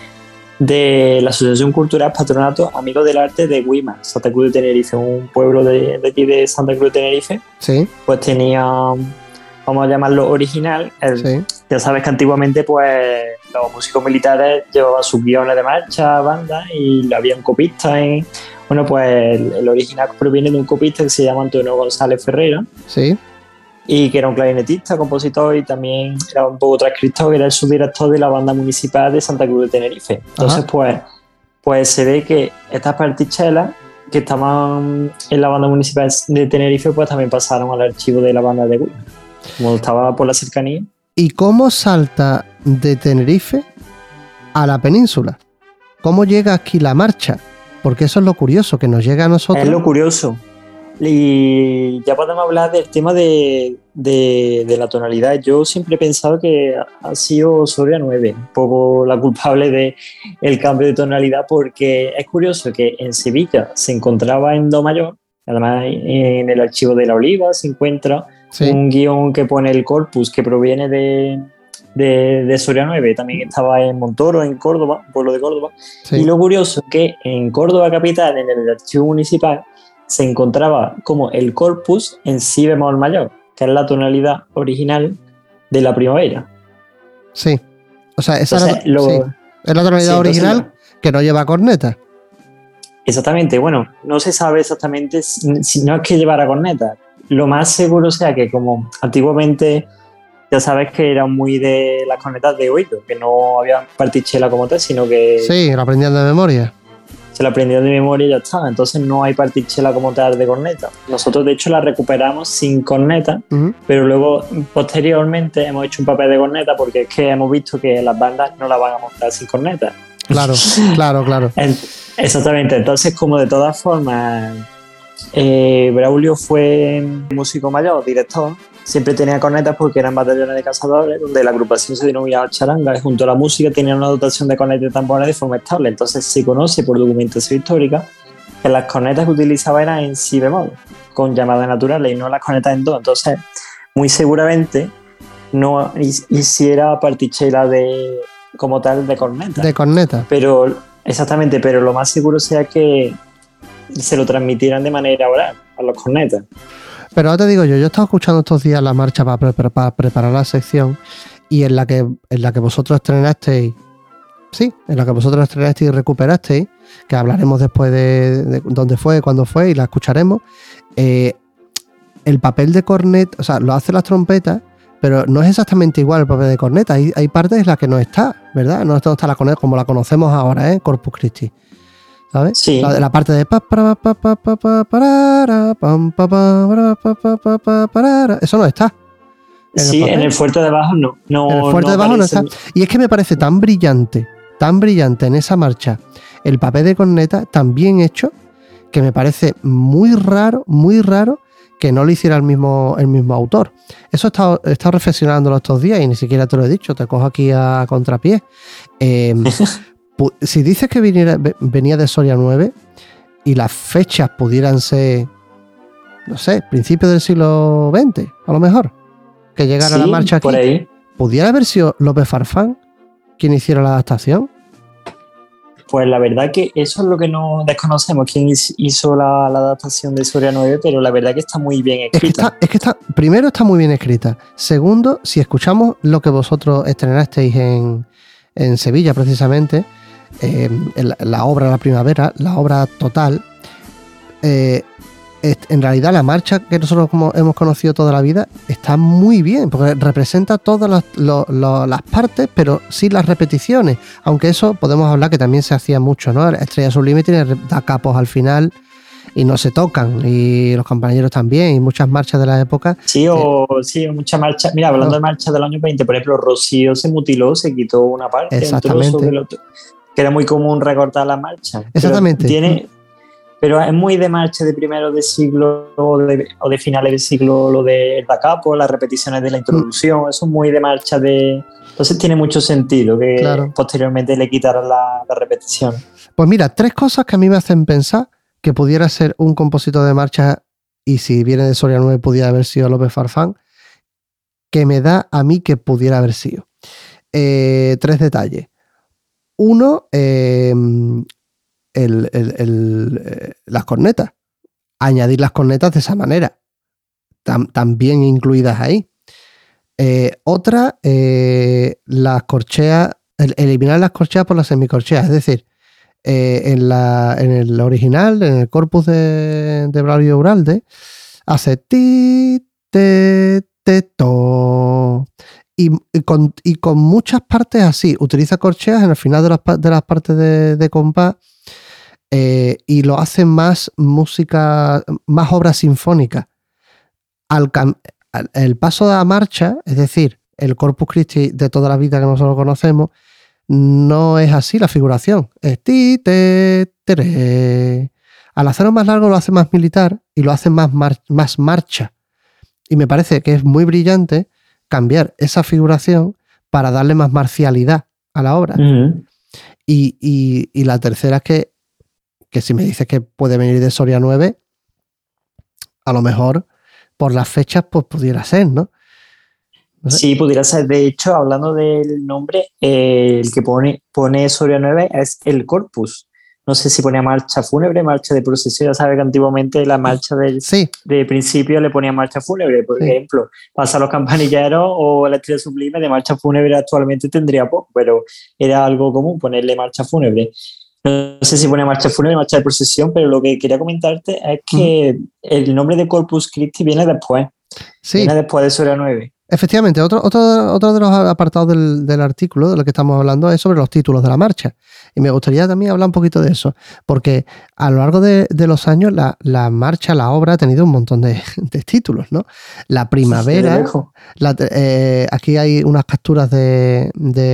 de la Asociación Cultural Patronato Amigos del Arte de Guima, Santa Cruz de Tenerife, un pueblo de, de aquí de Santa Cruz de Tenerife. Sí. Pues tenía, vamos a llamarlo original. El, sí. Ya sabes que antiguamente, pues, los músicos militares llevaban sus guiones de marcha, bandas, y había un copista en... Bueno, pues el, el original proviene de un copista que se llama Antonio González Ferreira. Sí. Y que era un clarinetista, compositor y también era un poco transcriptor, que era el subdirector de la banda municipal de Santa Cruz de Tenerife. Entonces, pues, pues se ve que estas partichelas que estaban en la banda municipal de Tenerife, pues también pasaron al archivo de la banda de Guima, como estaba por la cercanía. ¿Y cómo salta de Tenerife a la península? ¿Cómo llega aquí la marcha? Porque eso es lo curioso, que nos llega a nosotros. Es lo curioso. Y ya podemos hablar del tema de, de, de la tonalidad. Yo siempre he pensado que ha sido Soria nueve, un poco la culpable del cambio de tonalidad, porque es curioso que en Sevilla se encontraba en Do mayor, además en el archivo de la Oliva se encuentra Sí. Un guión que pone el corpus, que proviene de, de, de Soria nueve, también estaba en Montoro, en Córdoba, pueblo de Córdoba. Sí. Y lo curioso es que en Córdoba capital, en el archivo municipal, se encontraba como el corpus en si bemol mayor, que es la tonalidad original de la primavera. Sí. O sea, esa Entonces, es, la, lo, sí. es la tonalidad sí, original entonces, que no lleva corneta. Exactamente, bueno, no se sabe exactamente si, si no es que llevara corneta. Lo más seguro sea que como antiguamente ya sabes que eran muy de las cornetas de oído, que no había partichela como tal, sino que Sí, lo aprendían de memoria. se la aprendían de memoria y ya está. Entonces no hay partichela como tal de corneta. Nosotros de hecho la recuperamos sin corneta, Uh-huh. pero luego posteriormente hemos hecho un papel de corneta porque es que hemos visto que las bandas no la van a montar sin corneta. Claro, claro, claro. Exactamente, entonces como de todas formas eh, Braulio fue músico mayor, director, siempre tenía cornetas porque eran batallones de cazadores donde la agrupación se denominaba charanga y junto a la música tenía una dotación de cornetas y tambores de forma estable. Entonces se conoce por documentación histórica que las cornetas que utilizaba eran en si bemol, con llamadas naturales y no las cornetas en do. Entonces muy seguramente no hiciera partichela de como tal de corneta. De corneta. Pero, exactamente, pero lo más seguro sea que se lo transmitieran de manera oral a los cornetas. Pero ahora te digo yo, yo he estado escuchando estos días la marcha para, pre- para preparar la sección y en la que en la que vosotros estrenasteis, sí, en la que vosotros estrenasteis y recuperasteis, que hablaremos después de, de dónde fue, cuándo fue y la escucharemos, eh, el papel de corneta, o sea, lo hacen las trompetas, pero no es exactamente igual el papel de corneta. Hay, hay partes en las que no está, ¿verdad? No está, no está la corneta como la conocemos ahora, ¿eh? Corpus Christi. ¿Sabes? Sí. La, la parte de pa, para, pa, pa, pa, pa, parara, pam, pa, pa, para, pa, pa, pa, pa, parara. Eso no está. En sí, el en el fuerte de abajo no. no en el fuerte no de abajo no aparece... está. Y es que me parece tan brillante, tan brillante en esa marcha, el papel de corneta, tan bien hecho, que me parece muy raro, muy raro que no lo hiciera el mismo, el mismo autor. Eso he estado, he estado reflexionándolo estos días y ni siquiera te lo he dicho, te cojo aquí a contrapié. Eh, si dices que viniera, venía de Soria nueve y las fechas pudieran ser, no sé, principios del siglo veinte, a lo mejor, que llegara sí, la marcha aquí, por ahí. ¿pudiera haber sido López Farfán quien hiciera la adaptación? Pues la verdad que eso es lo que no desconocemos, quién hizo la, la adaptación de Soria nueve, pero la verdad que está muy bien escrita. Es que está, es que está, primero está muy bien escrita. Segundo, si escuchamos lo que vosotros estrenasteis en, en Sevilla precisamente, eh, la, la obra La Primavera, la obra total, eh, es, en realidad la marcha que nosotros como hemos conocido toda la vida está muy bien, porque representa todas las, lo, lo, las partes, pero sin las repeticiones, aunque eso podemos hablar que también se hacía mucho, ¿no? Estrella Sublime tiene da capos al final y no se tocan, y los compañeros también, y muchas marchas de la época. Sí, o eh, sí, muchas marchas. Mira, hablando no. de marchas del año veinte, por ejemplo, Rocío se mutiló, se quitó una parte, exactamente. Un trozo que, lo, que era muy común recortar la marcha. Exactamente. Pero, tiene, pero es muy de marcha de primero de siglo o de, o de finales del siglo, lo de el da capo, las repeticiones de la introducción, mm. eso es muy de marcha de... Entonces tiene mucho sentido que claro. posteriormente le quitaran la, la repetición. Pues mira, tres cosas que a mí me hacen pensar que pudiera ser un compositor de marcha, y si viene de Soria nueve pudiera haber sido López Farfán, que me da a mí que pudiera haber sido. Eh, tres detalles. Uno, eh, el, el, el, eh, las cornetas. Añadir las cornetas de esa manera. Tam, también incluidas ahí. Eh, otra, eh, las corcheas, el, eliminar las corcheas por las semicorcheas, es decir, Eh, en, la, en el original, en el corpus de, de Braulio Uralde, hace ti, te, te, to. Y, y, con, y con muchas partes así. Utiliza corcheas en el final de las, de las partes de, de compás eh, y lo hace más música, más obra sinfónica. Al, al el paso de la marcha, es decir, el Corpus Christi de toda la vida que nosotros conocemos, no es así la figuración. Es ti, te, tere. Al hacerlo más largo lo hace más militar y lo hace más, mar, más marcha. Y me parece que es muy brillante cambiar esa figuración para darle más marcialidad a la obra. Uh-huh. Y, y, y la tercera es que, que si me dices que puede venir de Soria nueve, a lo mejor por las fechas, pues pudiera ser, ¿no? no sé. Sí, pudiera ser. De hecho, hablando del nombre, eh, el que pone, pone sobre nueve es el Corpus. No sé si ponía marcha fúnebre, marcha de procesión. Ya sabes que antiguamente la marcha del, sí. de principio le ponía marcha fúnebre. Por sí. ejemplo, pasa los campanilleros o la estrella sublime de marcha fúnebre actualmente tendría poco, pero era algo común ponerle marcha fúnebre. No sé si pone marcha fúnebre, marcha de procesión, pero lo que quería comentarte es que uh-huh. el nombre de Corpus Christi viene después. Sí. Viene después de sobre nueve. Efectivamente, otro, otro, otro de los apartados del, del artículo de lo que estamos hablando es sobre los títulos de la marcha. Y me gustaría también hablar un poquito de eso, porque a lo largo de, de los años la, la marcha, la obra ha tenido un montón de, de títulos, ¿no? La primavera, la, eh, aquí hay unas capturas de,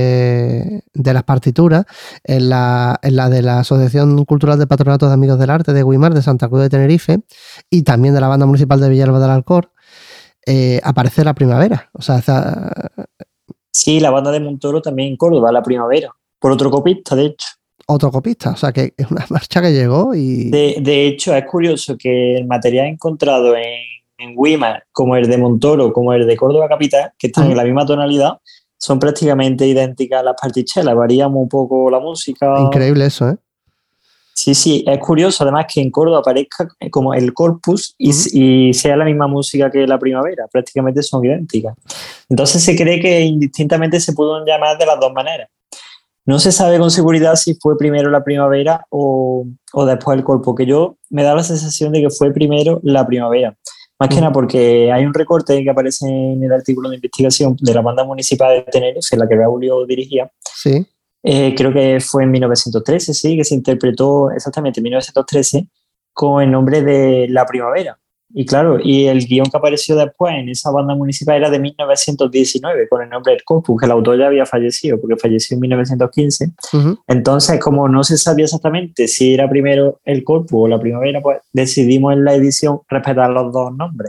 de, de las partituras, en la, en la de la Asociación Cultural de Patronatos de Amigos del Arte de Guimar, de Santa Cruz de Tenerife, y también de la Banda Municipal de Villalba del Alcor. Eh, aparece la primavera. O sea, esa... Sí, la banda de Montoro también en Córdoba, la primavera, por otro copista, de hecho. Otro copista, o sea, que es una marcha que llegó y... De, de hecho, es curioso que el material encontrado en, en Guimar, como el de Montoro, como el de Córdoba Capital, que están uh-huh. en la misma tonalidad, son prácticamente idénticas a las partichelas, varían un poco la música. Increíble eso, ¿eh? Sí, sí, es curioso además que en Córdoba aparezca como el Corpus y, uh-huh. y sea la misma música que la primavera, prácticamente son idénticas. Entonces se cree que indistintamente se pueden llamar de las dos maneras. No se sabe con seguridad si fue primero la primavera o, o después el Corpus, que yo me da la sensación de que fue primero la primavera. Más uh-huh. que nada porque hay un recorte que aparece en el artículo de investigación de la Banda Municipal de Tenerife, en la que Braulio dirigía. Sí. Eh, creo que fue en mil novecientos trece, sí, que se interpretó exactamente en mil novecientos trece con el nombre de La Primavera. Y claro, y el guión que apareció después en esa banda municipal era de mil novecientos diecinueve, con el nombre del Corpus, que el autor ya había fallecido, porque falleció en mil novecientos quince. Uh-huh. Entonces, como no se sabía exactamente si era primero el Corpus o la Primavera, pues decidimos en la edición respetar los dos nombres.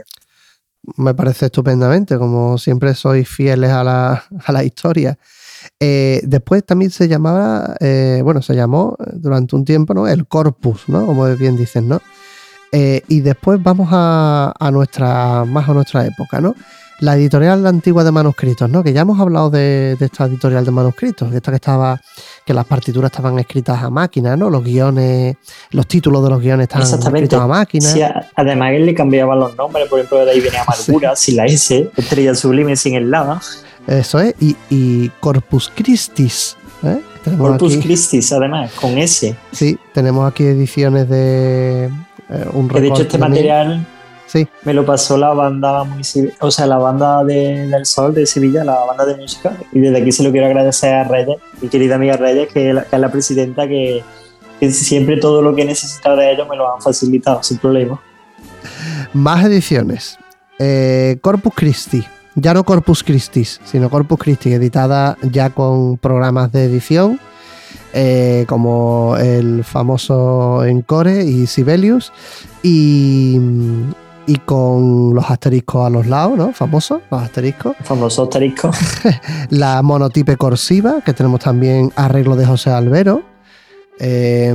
Me parece estupendamente, como siempre sois fieles a la, a la historia. Eh, después también se llamaba, eh, bueno, se llamó durante un tiempo, ¿no? El Corpus, ¿no? Como bien dicen, ¿no? Eh, y después vamos a, a nuestra, más a nuestra época, ¿no? La editorial antigua de manuscritos, ¿no? Que ya hemos hablado de, de esta editorial de manuscritos, esta que estaba, que las partituras estaban escritas a máquina, ¿no? Los guiones, los títulos de los guiones estaban escritos a máquina. Sí, además él le cambiaban los nombres, por ejemplo, de ahí venía Amargura, sí. Sin la S, Estrella Sublime sin el lava. Eso es, y, y Corpus Christi. ¿eh? Corpus aquí, Christi, además, con S. Sí, tenemos aquí ediciones de eh, un que de hecho este material sí. me lo pasó la banda municipal, o sea, la banda de, del Sol de Sevilla, la banda de música, y desde aquí se lo quiero agradecer a Reyes, mi querida amiga Reyes, que es la, que es la presidenta, que, que siempre todo lo que he necesitado de ellos me lo han facilitado sin problema. Más ediciones. Eh, Corpus Christi. Ya no Corpus Christi, sino Corpus Christi, editada ya con programas de edición, eh, como el famoso Encore y Sibelius, y, y con los asteriscos a los lados, ¿no? Famosos, los asteriscos. Famosos asteriscos. La monotipe corsiva, que tenemos también arreglo de José Albero. Eh,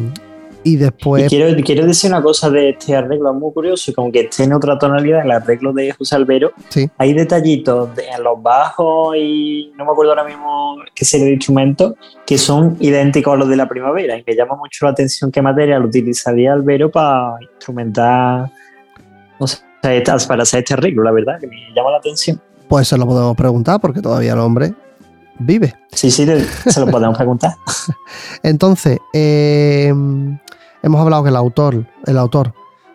Y después... Y quiero, quiero decir una cosa de este arreglo, es muy curioso, que aunque esté en otra tonalidad, el arreglo de José Albero, sí. hay detallitos de, en los bajos y no me acuerdo ahora mismo qué serie de instrumentos, que son idénticos a los de la primavera, y me llama mucho la atención qué material utilizaría Albero para instrumentar, no sé, para hacer este arreglo, la verdad, que me llama la atención. Pues se lo podemos preguntar, porque todavía el hombre vive. Sí, sí, se lo podemos preguntar. Entonces, eh... hemos hablado que el autor, el autor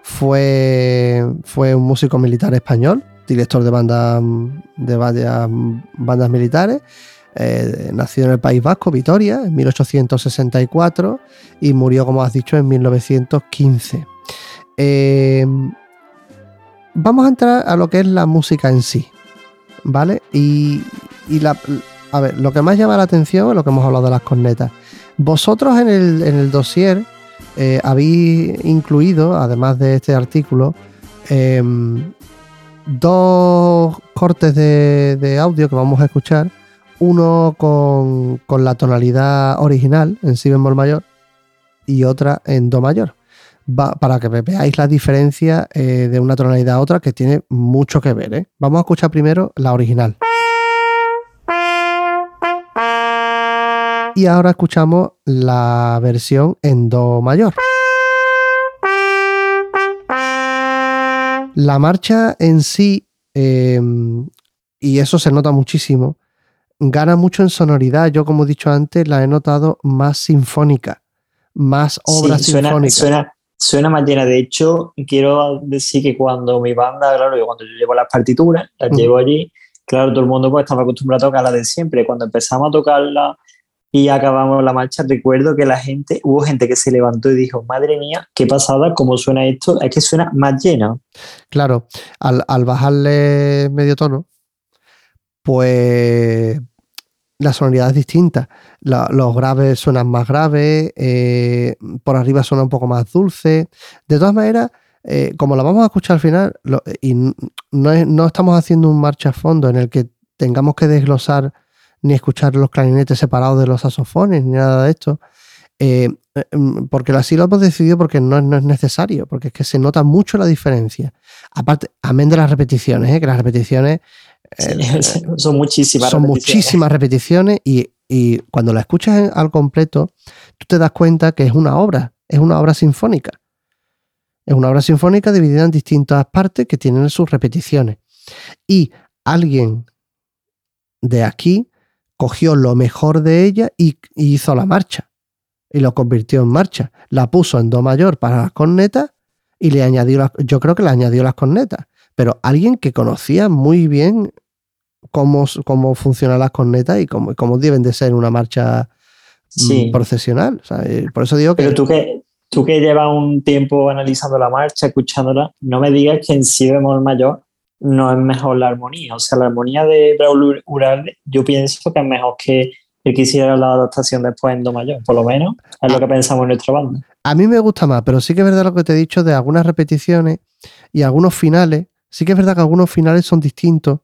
fue, fue un músico militar español, director de bandas de varias bandas militares, eh, nacido en el País Vasco, Vitoria, en mil ochocientos sesenta y cuatro y murió, como has dicho, en mil novecientos quince. Eh, vamos a entrar a lo que es la música en sí, ¿vale? Y, y la, a ver, lo que más llama la atención es lo que hemos hablado de las cornetas. Vosotros en el, en el dossier Eh, habéis incluido, además de este artículo, eh, dos cortes de, de audio que vamos a escuchar, uno con, con la tonalidad original en si bemol mayor y otra en do mayor, va, para que veáis la diferencia eh, de una tonalidad a otra, que tiene mucho que ver, ¿eh? Vamos a escuchar primero la original. Y ahora escuchamos la versión en do mayor. La marcha en sí, eh, y eso se nota muchísimo, gana mucho en sonoridad. Yo, como he dicho antes, la he notado más sinfónica, más obra sí, suena, sinfónica. Suena, suena más llena. De hecho, quiero decir que cuando mi banda, claro, yo cuando yo llevo las partituras, las uh-huh. llevo allí, claro, todo el mundo pues estaba acostumbrado a tocar la de siempre. Cuando empezamos a tocarla y acabamos la marcha, recuerdo que la gente, hubo gente que se levantó y dijo, madre mía, qué pasada, cómo suena esto, es que suena más llena. Claro, al, al bajarle medio tono, pues la sonoridad es distinta. La, los graves suenan más graves, eh, por arriba suena un poco más dulce. De todas maneras, eh, como la vamos a escuchar al final, lo, y no, es, no estamos haciendo un marcha a fondo en el que tengamos que desglosar ni escuchar los clarinetes separados de los saxofones, ni nada de esto, eh, porque así lo hemos decidido porque no, no es necesario, porque es que se nota mucho la diferencia. Aparte, amén de las repeticiones, ¿eh? que las repeticiones eh, sí, son muchísimas son repeticiones. muchísimas repeticiones y, y cuando la escuchas al completo, tú te das cuenta que es una obra, es una obra sinfónica. Es una obra sinfónica dividida en distintas partes que tienen sus repeticiones. Y alguien de aquí cogió lo mejor de ella y, y hizo la marcha. Y lo convirtió en marcha. La puso en do mayor para las cornetas y le añadió, las, yo creo que le añadió las cornetas. Pero alguien que conocía muy bien cómo, cómo funcionan las cornetas y cómo, cómo deben de ser una marcha sí. procesional. O sea, por eso digo que... Pero tú que, tú que llevas un tiempo analizando la marcha, escuchándola, no me digas que en si bemol mayor no es mejor la armonía. O sea, la armonía de Braulio Uralde, yo pienso que es mejor que el que hiciera la adaptación después en do mayor. Por lo menos es lo que pensamos en nuestra banda. A mí me gusta más, pero sí que es verdad lo que te he dicho de algunas repeticiones y algunos finales. Sí que es verdad que algunos finales son distintos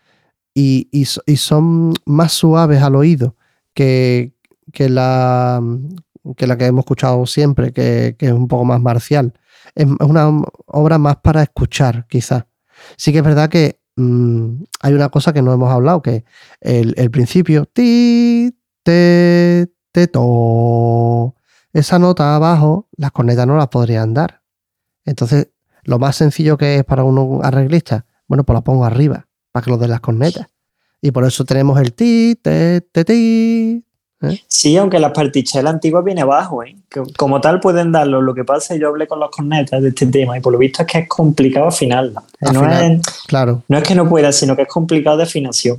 y, y, y son más suaves al oído que, que, la, que la que hemos escuchado siempre, que, que es un poco más marcial. Es una obra más para escuchar, quizás. Sí que es verdad que mmm, hay una cosa que no hemos hablado, que el, el principio, ti, te, te, to, esa nota abajo, las cornetas no las podrían dar. Entonces, lo más sencillo que es para un arreglista, bueno, pues la pongo arriba, para que lo den las cornetas. Y por eso tenemos el ti, te, te, ti. ¿Eh? Sí, aunque las partichelas antiguas viene abajo, ¿eh? Que como tal pueden darlo. Lo que pasa es que yo hablé con los cornetas de este tema y por lo visto es que es complicado afinarla. No, Afinar, es, claro. no es que no pueda, sino que es complicado de afinación.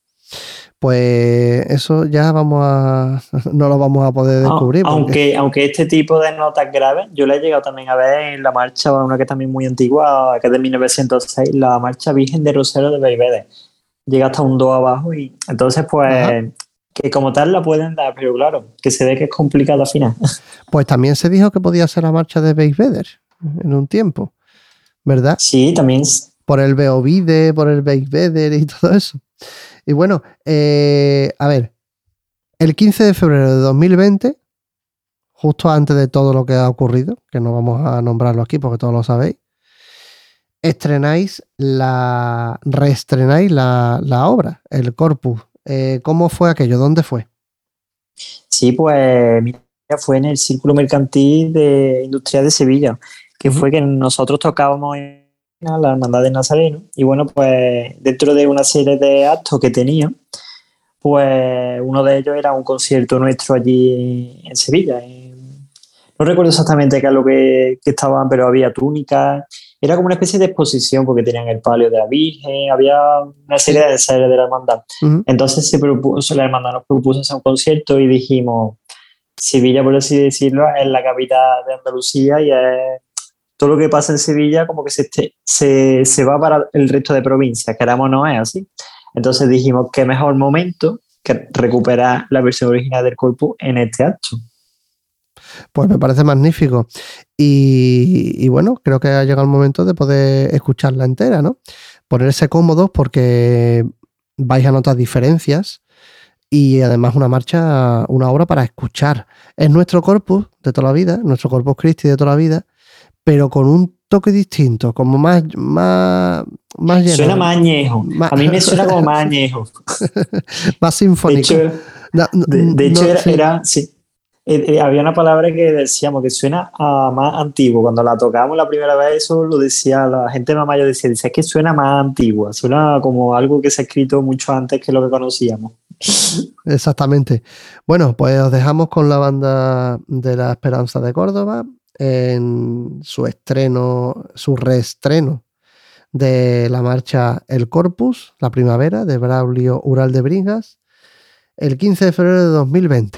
Pues eso ya vamos a no lo vamos a poder descubrir. Ah, aunque, porque... aunque este tipo de notas graves, yo le he llegado también a ver en la marcha, una que es también muy antigua, que es de mil novecientos seis, la marcha Virgen de Rosero de Belvedere. Llega hasta un do abajo y entonces pues... Ajá. Que como tal la pueden dar, pero claro, que se ve que es complicado afinar. Pues también se dijo que podía ser la marcha de Belvedere en un tiempo, ¿verdad? Sí, también. Por el Beovide, por el Belvedere y todo eso. Y bueno, eh, a ver, el quince de febrero de dos mil veinte, justo antes de todo lo que ha ocurrido, que no vamos a nombrarlo aquí porque todos lo sabéis, estrenáis la, reestrenáis la, la obra, el Corpus. Eh, ¿Cómo fue aquello? ¿Dónde fue? Sí, pues mira, fue en el Círculo Mercantil de Industrial de Sevilla, que uh-huh. fue que nosotros tocábamos en la Hermandad del Nazareno y bueno, pues dentro de una serie de actos que tenía, pues uno de ellos era un concierto nuestro allí en Sevilla. No recuerdo exactamente qué es lo que, que estaban, pero había túnicas. Era como una especie de exposición porque tenían el palio de la Virgen, había una serie de series de la hermandad. Uh-huh. Entonces se propuso, la hermandad nos propuso hacer un concierto y dijimos, Sevilla, por así decirlo, es la capital de Andalucía y es, todo lo que pasa en Sevilla como que se, se, se va para el resto de provincias, queramos no es así. Entonces dijimos, qué mejor momento que recuperar la versión original del Corpus en este acto. Pues me parece magnífico y, y bueno, creo que ha llegado el momento de poder escucharla entera, ¿no? Ponerse cómodos porque vais a notar diferencias y además una marcha, una obra para escuchar. Es nuestro Corpus de toda la vida, nuestro Corpus Christi de toda la vida pero con un toque distinto, como más, más, más lleno. Suena más añejo. Más... A mí me suena como más añejo. Más sinfónico. De hecho, no, de, de hecho no, era, sí. era sí. Eh, eh, había una palabra que decíamos que suena a más antiguo. Cuando la tocábamos la primera vez, eso lo decía la gente más mayor, decía, dice, es que suena más antigua, suena como algo que se ha escrito mucho antes que lo que conocíamos. Exactamente. Bueno, pues os dejamos con la banda de La Esperanza de Córdoba en su estreno, su reestreno de la marcha El Corpus, la primavera, de Braulio Uraldebringas, el quince de febrero de dos mil veinte.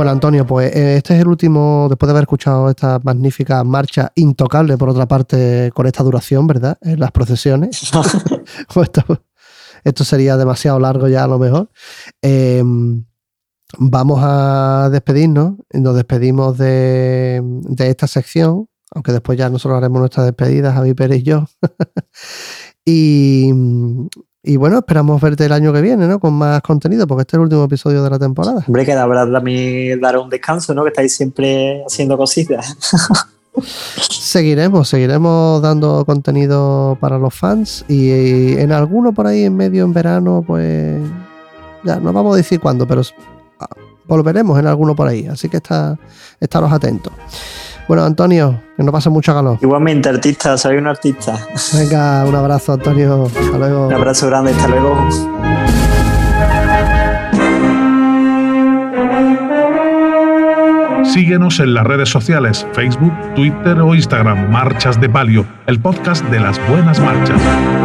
Bueno, Antonio, pues este es el último, después de haber escuchado esta magnífica marcha intocable, por otra parte, con esta duración, ¿verdad? En las procesiones. Pues esto, esto sería demasiado largo ya a lo mejor. Eh, vamos a despedirnos. Nos despedimos de, de esta sección, aunque después ya nosotros haremos nuestras despedidas, Javi Pérez y yo. y... Y bueno, esperamos verte el año que viene, ¿no? Con más contenido, porque este es el último episodio de la temporada. Hombre, que de verdad a mí dar un descanso, ¿no? Que estáis siempre haciendo cositas. Seguiremos, seguiremos dando contenido para los fans y en alguno por ahí en medio, en verano, pues ya no vamos a decir cuándo, pero volveremos en alguno por ahí, así que está, estaros atentos. Bueno, Antonio, que no pase mucho calor. Igualmente, artista, soy un artista. Venga, un abrazo, Antonio. Hasta luego. Un abrazo grande, hasta luego. Síguenos en las redes sociales, Facebook, Twitter o Instagram, Marchas de Palio, el podcast de las buenas marchas.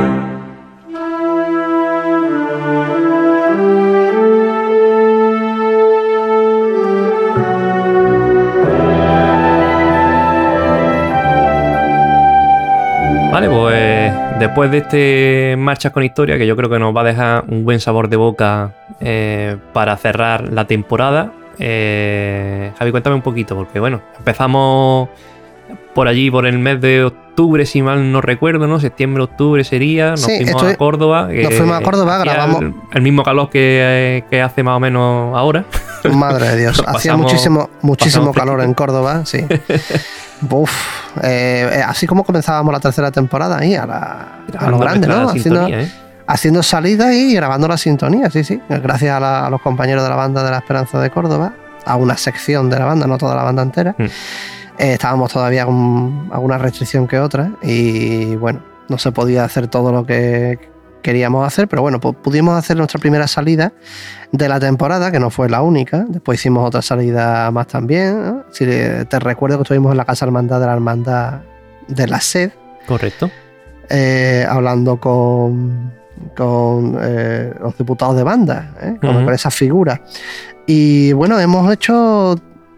Vale, pues después de este Marchas con Historia, que yo creo que nos va a dejar un buen sabor de boca eh, para cerrar la temporada, eh, Javi, cuéntame un poquito, porque bueno, empezamos por allí, por el mes de octubre, si mal no recuerdo, ¿no? Septiembre, octubre sería, nos sí, fuimos a Córdoba. Que nos fuimos a Córdoba, grabamos... El, el mismo calor que, que hace más o menos ahora. Madre de Dios, hacía pasamos, muchísimo, muchísimo calor en Córdoba, sí. Uf, eh, así como comenzábamos la tercera temporada ahí, a, la, a lo grande, ¿no? Haciendo, ¿eh? haciendo salidas y grabando la sintonía, sí, sí. Gracias a, la, a los compañeros de la banda de La Esperanza de Córdoba, a una sección de la banda, no toda la banda entera. Mm. Eh, estábamos todavía con alguna restricción que otra y bueno, no se podía hacer todo lo que queríamos hacer, pero bueno, pues pudimos hacer nuestra primera salida de la temporada, que no fue la única. Después hicimos otra salida más también, ¿no? Si te recuerdo que estuvimos en la Casa Hermandad de la Hermandad de la Sed. Correcto. Eh, hablando con, con eh, los diputados de banda, ¿eh? con, uh-huh. con esas figuras. Y bueno, hemos hecho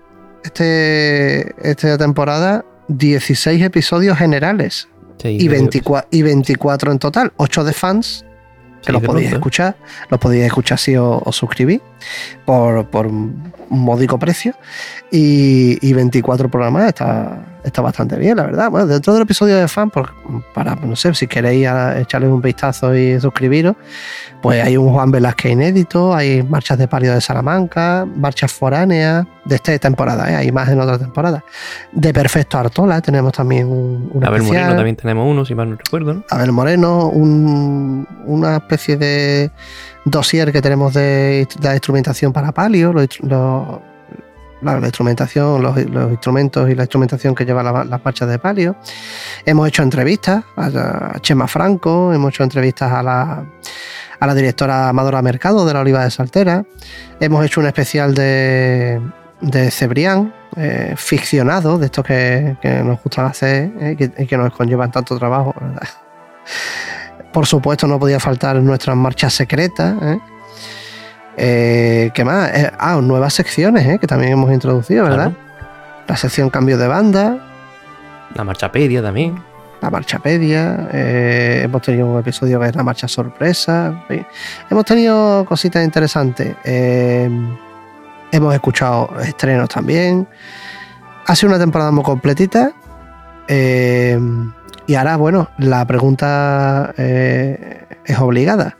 este, esta temporada dieciséis episodios generales. Sí, y, veinticuatro, y veinticuatro en total, ocho de fans, que sí, los podéis pronto. escuchar, los podéis escuchar si os, os suscribís por, por un módico precio, y, y veinticuatro programas, está, está bastante bien, la verdad. Bueno, dentro del episodio de fans, por, para, no sé, si queréis echarles un vistazo y suscribiros, pues hay un Juan Velázquez inédito, hay marchas de palio de Salamanca, marchas foráneas de esta temporada, ¿eh? Hay más en otra temporada. De Perfecto Artola tenemos también un, un Abel especial. Moreno también tenemos uno, si mal no recuerdo, ¿no? Abel Moreno, un, una especie de dossier que tenemos de, de la instrumentación para palio, los, los, la, la instrumentación, los, los instrumentos y la instrumentación que lleva la, las marchas de palio. Hemos hecho entrevistas a, a Chema Franco, hemos hecho entrevistas a la a la directora Amadora Mercado de la Oliva de Saltera. Hemos hecho un especial de, de Cebrián, eh, ficcionado, de estos que, que nos gustan hacer eh, y que, que nos conllevan tanto trabajo, ¿verdad? Por supuesto, no podía faltar nuestras marchas secretas. ¿eh? Eh, ¿Qué más? Eh, ah, nuevas secciones eh, que también hemos introducido, ¿verdad? Claro. La sección Cambio de Banda. La Marchapedia también. La Marchapedia, eh, hemos tenido un episodio que es la Marcha Sorpresa, ¿sí? Hemos tenido cositas interesantes, eh, hemos escuchado estrenos también. Ha sido una temporada muy completita, eh, y ahora, bueno, la pregunta eh, es obligada.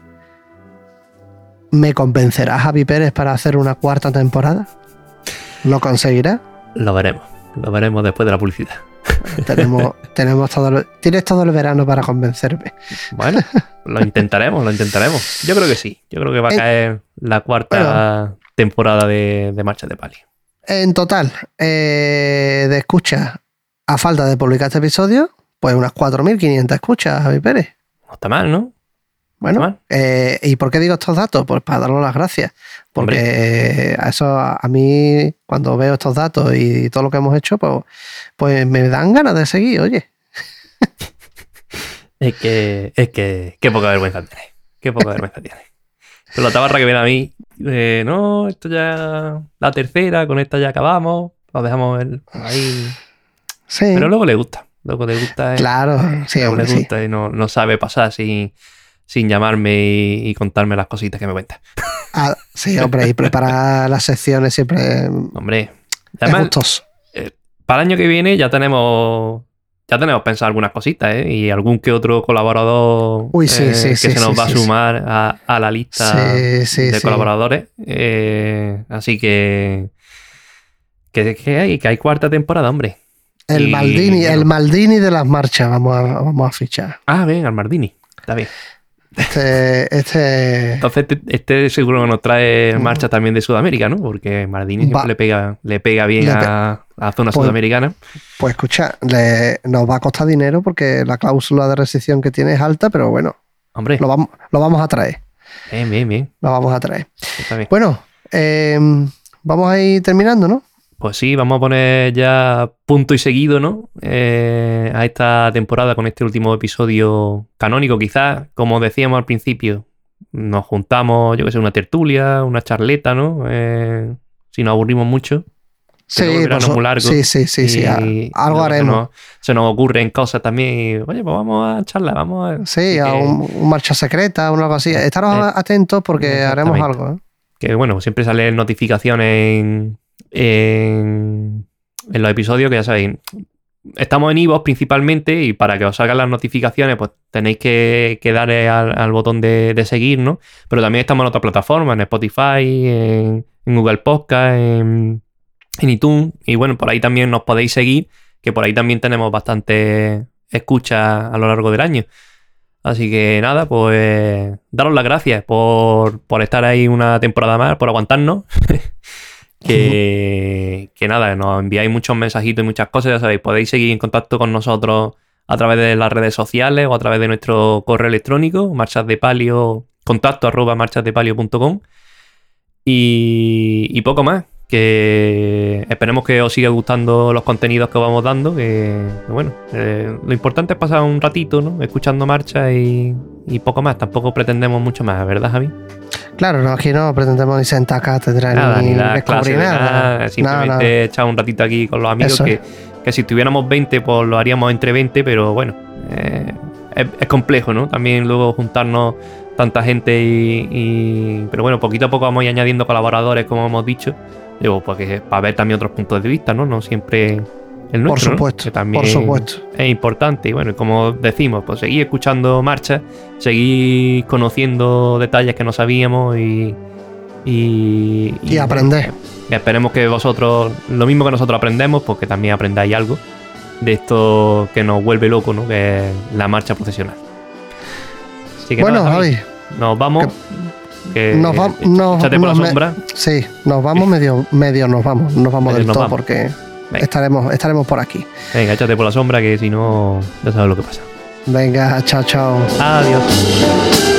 ¿Me convencerá Javi Pérez para hacer una cuarta temporada? ¿Lo conseguirá? Lo veremos, lo veremos después de la publicidad. tenemos, tenemos todo el, tienes todo el verano para convencerme. Bueno, lo intentaremos, lo intentaremos. Yo creo que sí. Yo creo que va a caer en, la cuarta bueno, temporada de, de Marchas de Palio. En total, eh, de escuchas, a falta de publicar este episodio, pues unas cuatro mil quinientas escuchas, Javi Pérez. No está mal, ¿no? Bueno, eh, ¿y por qué digo estos datos? Pues para darnos las gracias. Porque eh, a eso a, a mí, cuando veo estos datos y todo lo que hemos hecho, pues, pues me dan ganas de seguir, oye. Es que, es que, qué poca vergüenza tienes. Qué poca vergüenza tienes. Pero la tabarra que viene a mí, eh, no, esto ya la tercera, con esta ya acabamos, lo dejamos el, ahí. Sí. Pero luego le gusta, luego le gusta. Claro, sí, luego hombre, le gusta sí. y no, no sabe pasar sin, sin llamarme y, y contarme las cositas que me cuenta. Ah, sí, hombre, y preparar las secciones siempre Hombre, es además, gustoso. eh, para el año que viene ya tenemos... Ya tenemos pensado algunas cositas, ¿eh? Y algún que otro colaborador Uy, sí, eh, sí, que sí, se nos sí, va sí, a sumar a, a la lista Sí, sí, de sí. colaboradores. Eh, así que, que, que hay, que hay cuarta temporada, hombre. El Y, Maldini, bueno. el Maldini de las marchas vamos a, vamos a fichar. Ah, bien, al Mardini. Está bien. Este, este Entonces, este, este seguro que nos trae marcha también de Sudamérica, ¿no? Porque Mardini siempre Va. le pega, le pega bien Le pe- a, a la zona Pues- sudamericana. pues escucha, le, nos va a costar dinero porque la cláusula de rescisión que tiene es alta, pero bueno, Hombre, lo vamos, lo vamos a traer. bien, bien, bien. Lo vamos a traer. Está bien. Bueno, eh, vamos a ir terminando, ¿no? Pues sí, vamos a poner ya punto y seguido, ¿no? Eh, a esta temporada con este último episodio canónico, quizás, como decíamos al principio, nos juntamos, yo que sé, una tertulia, una charleta, ¿no? Eh, si nos aburrimos mucho. Que luego el verano por es so- muy largo. sí, sí, sí, sí, Y a- algo luego haremos. Se nos, se nos ocurren cosas también. Y, oye, pues vamos a charlar, vamos a... Sí, Así a que- un, un marcha secreta o algo así. Estaros Eh, atentos porque haremos exactamente. algo. ¿eh? que bueno, siempre salen notificaciones en, en, en los episodios, que ya sabéis, estamos en iVoox principalmente y para que os salgan las notificaciones pues tenéis que, que darle al, al botón de, de seguir, ¿no? Pero también estamos en otras plataformas, en Spotify, en, en Google Podcast, en, en iTunes y bueno, por ahí también nos podéis seguir, que por ahí también tenemos bastante escucha a lo largo del año. Así que nada, pues daros las gracias por, por estar ahí una temporada más, por aguantarnos. que, que nada, nos enviáis muchos mensajitos y muchas cosas, ya sabéis, podéis seguir en contacto con nosotros a través de las redes sociales o a través de nuestro correo electrónico, marchasdepalio, contacto arroba marchasdepalio punto com y, y poco más. Que esperemos que os siga gustando los contenidos que os vamos dando. Que, que bueno, eh, lo importante es pasar un ratito, ¿no? Escuchando marcha y, y poco más. Tampoco pretendemos mucho más, ¿verdad, Javi? Claro, no, aquí no pretendemos ni sentar cátedra Nada, ni ni dar descubrir clases, nada. nada. Simplemente Nada, nada. echar un ratito aquí con los amigos. Eso Que, es. que si tuviéramos veinte, pues lo haríamos entre veinte, pero bueno, eh, es, es complejo, ¿no? También luego juntarnos tanta gente y, y- Pero bueno, poquito a poco vamos a ir añadiendo colaboradores, como hemos dicho. Digo, porque para ver también otros puntos de vista, ¿no? No siempre el nuestro, Por supuesto, ¿no? Que también por supuesto. es importante. Y bueno, como decimos, pues seguir escuchando marchas, seguir conociendo detalles que no sabíamos y... Y, Y aprender. y esperemos que vosotros, lo mismo que nosotros aprendemos, pues que también aprendáis algo de esto que nos vuelve loco, ¿no? Que es la marcha profesional. Así que Bueno, nada, Javi, nos vamos. Que, nos va- nos- échate por nos la me- sombra. sí, nos vamos medio, medio nos vamos, nos vamos Medio del nos todo vamos. porque Venga. estaremos, estaremos por aquí. Venga, échate por la sombra, que si no, ya sabes lo que pasa. Venga, chao, chao. Adiós.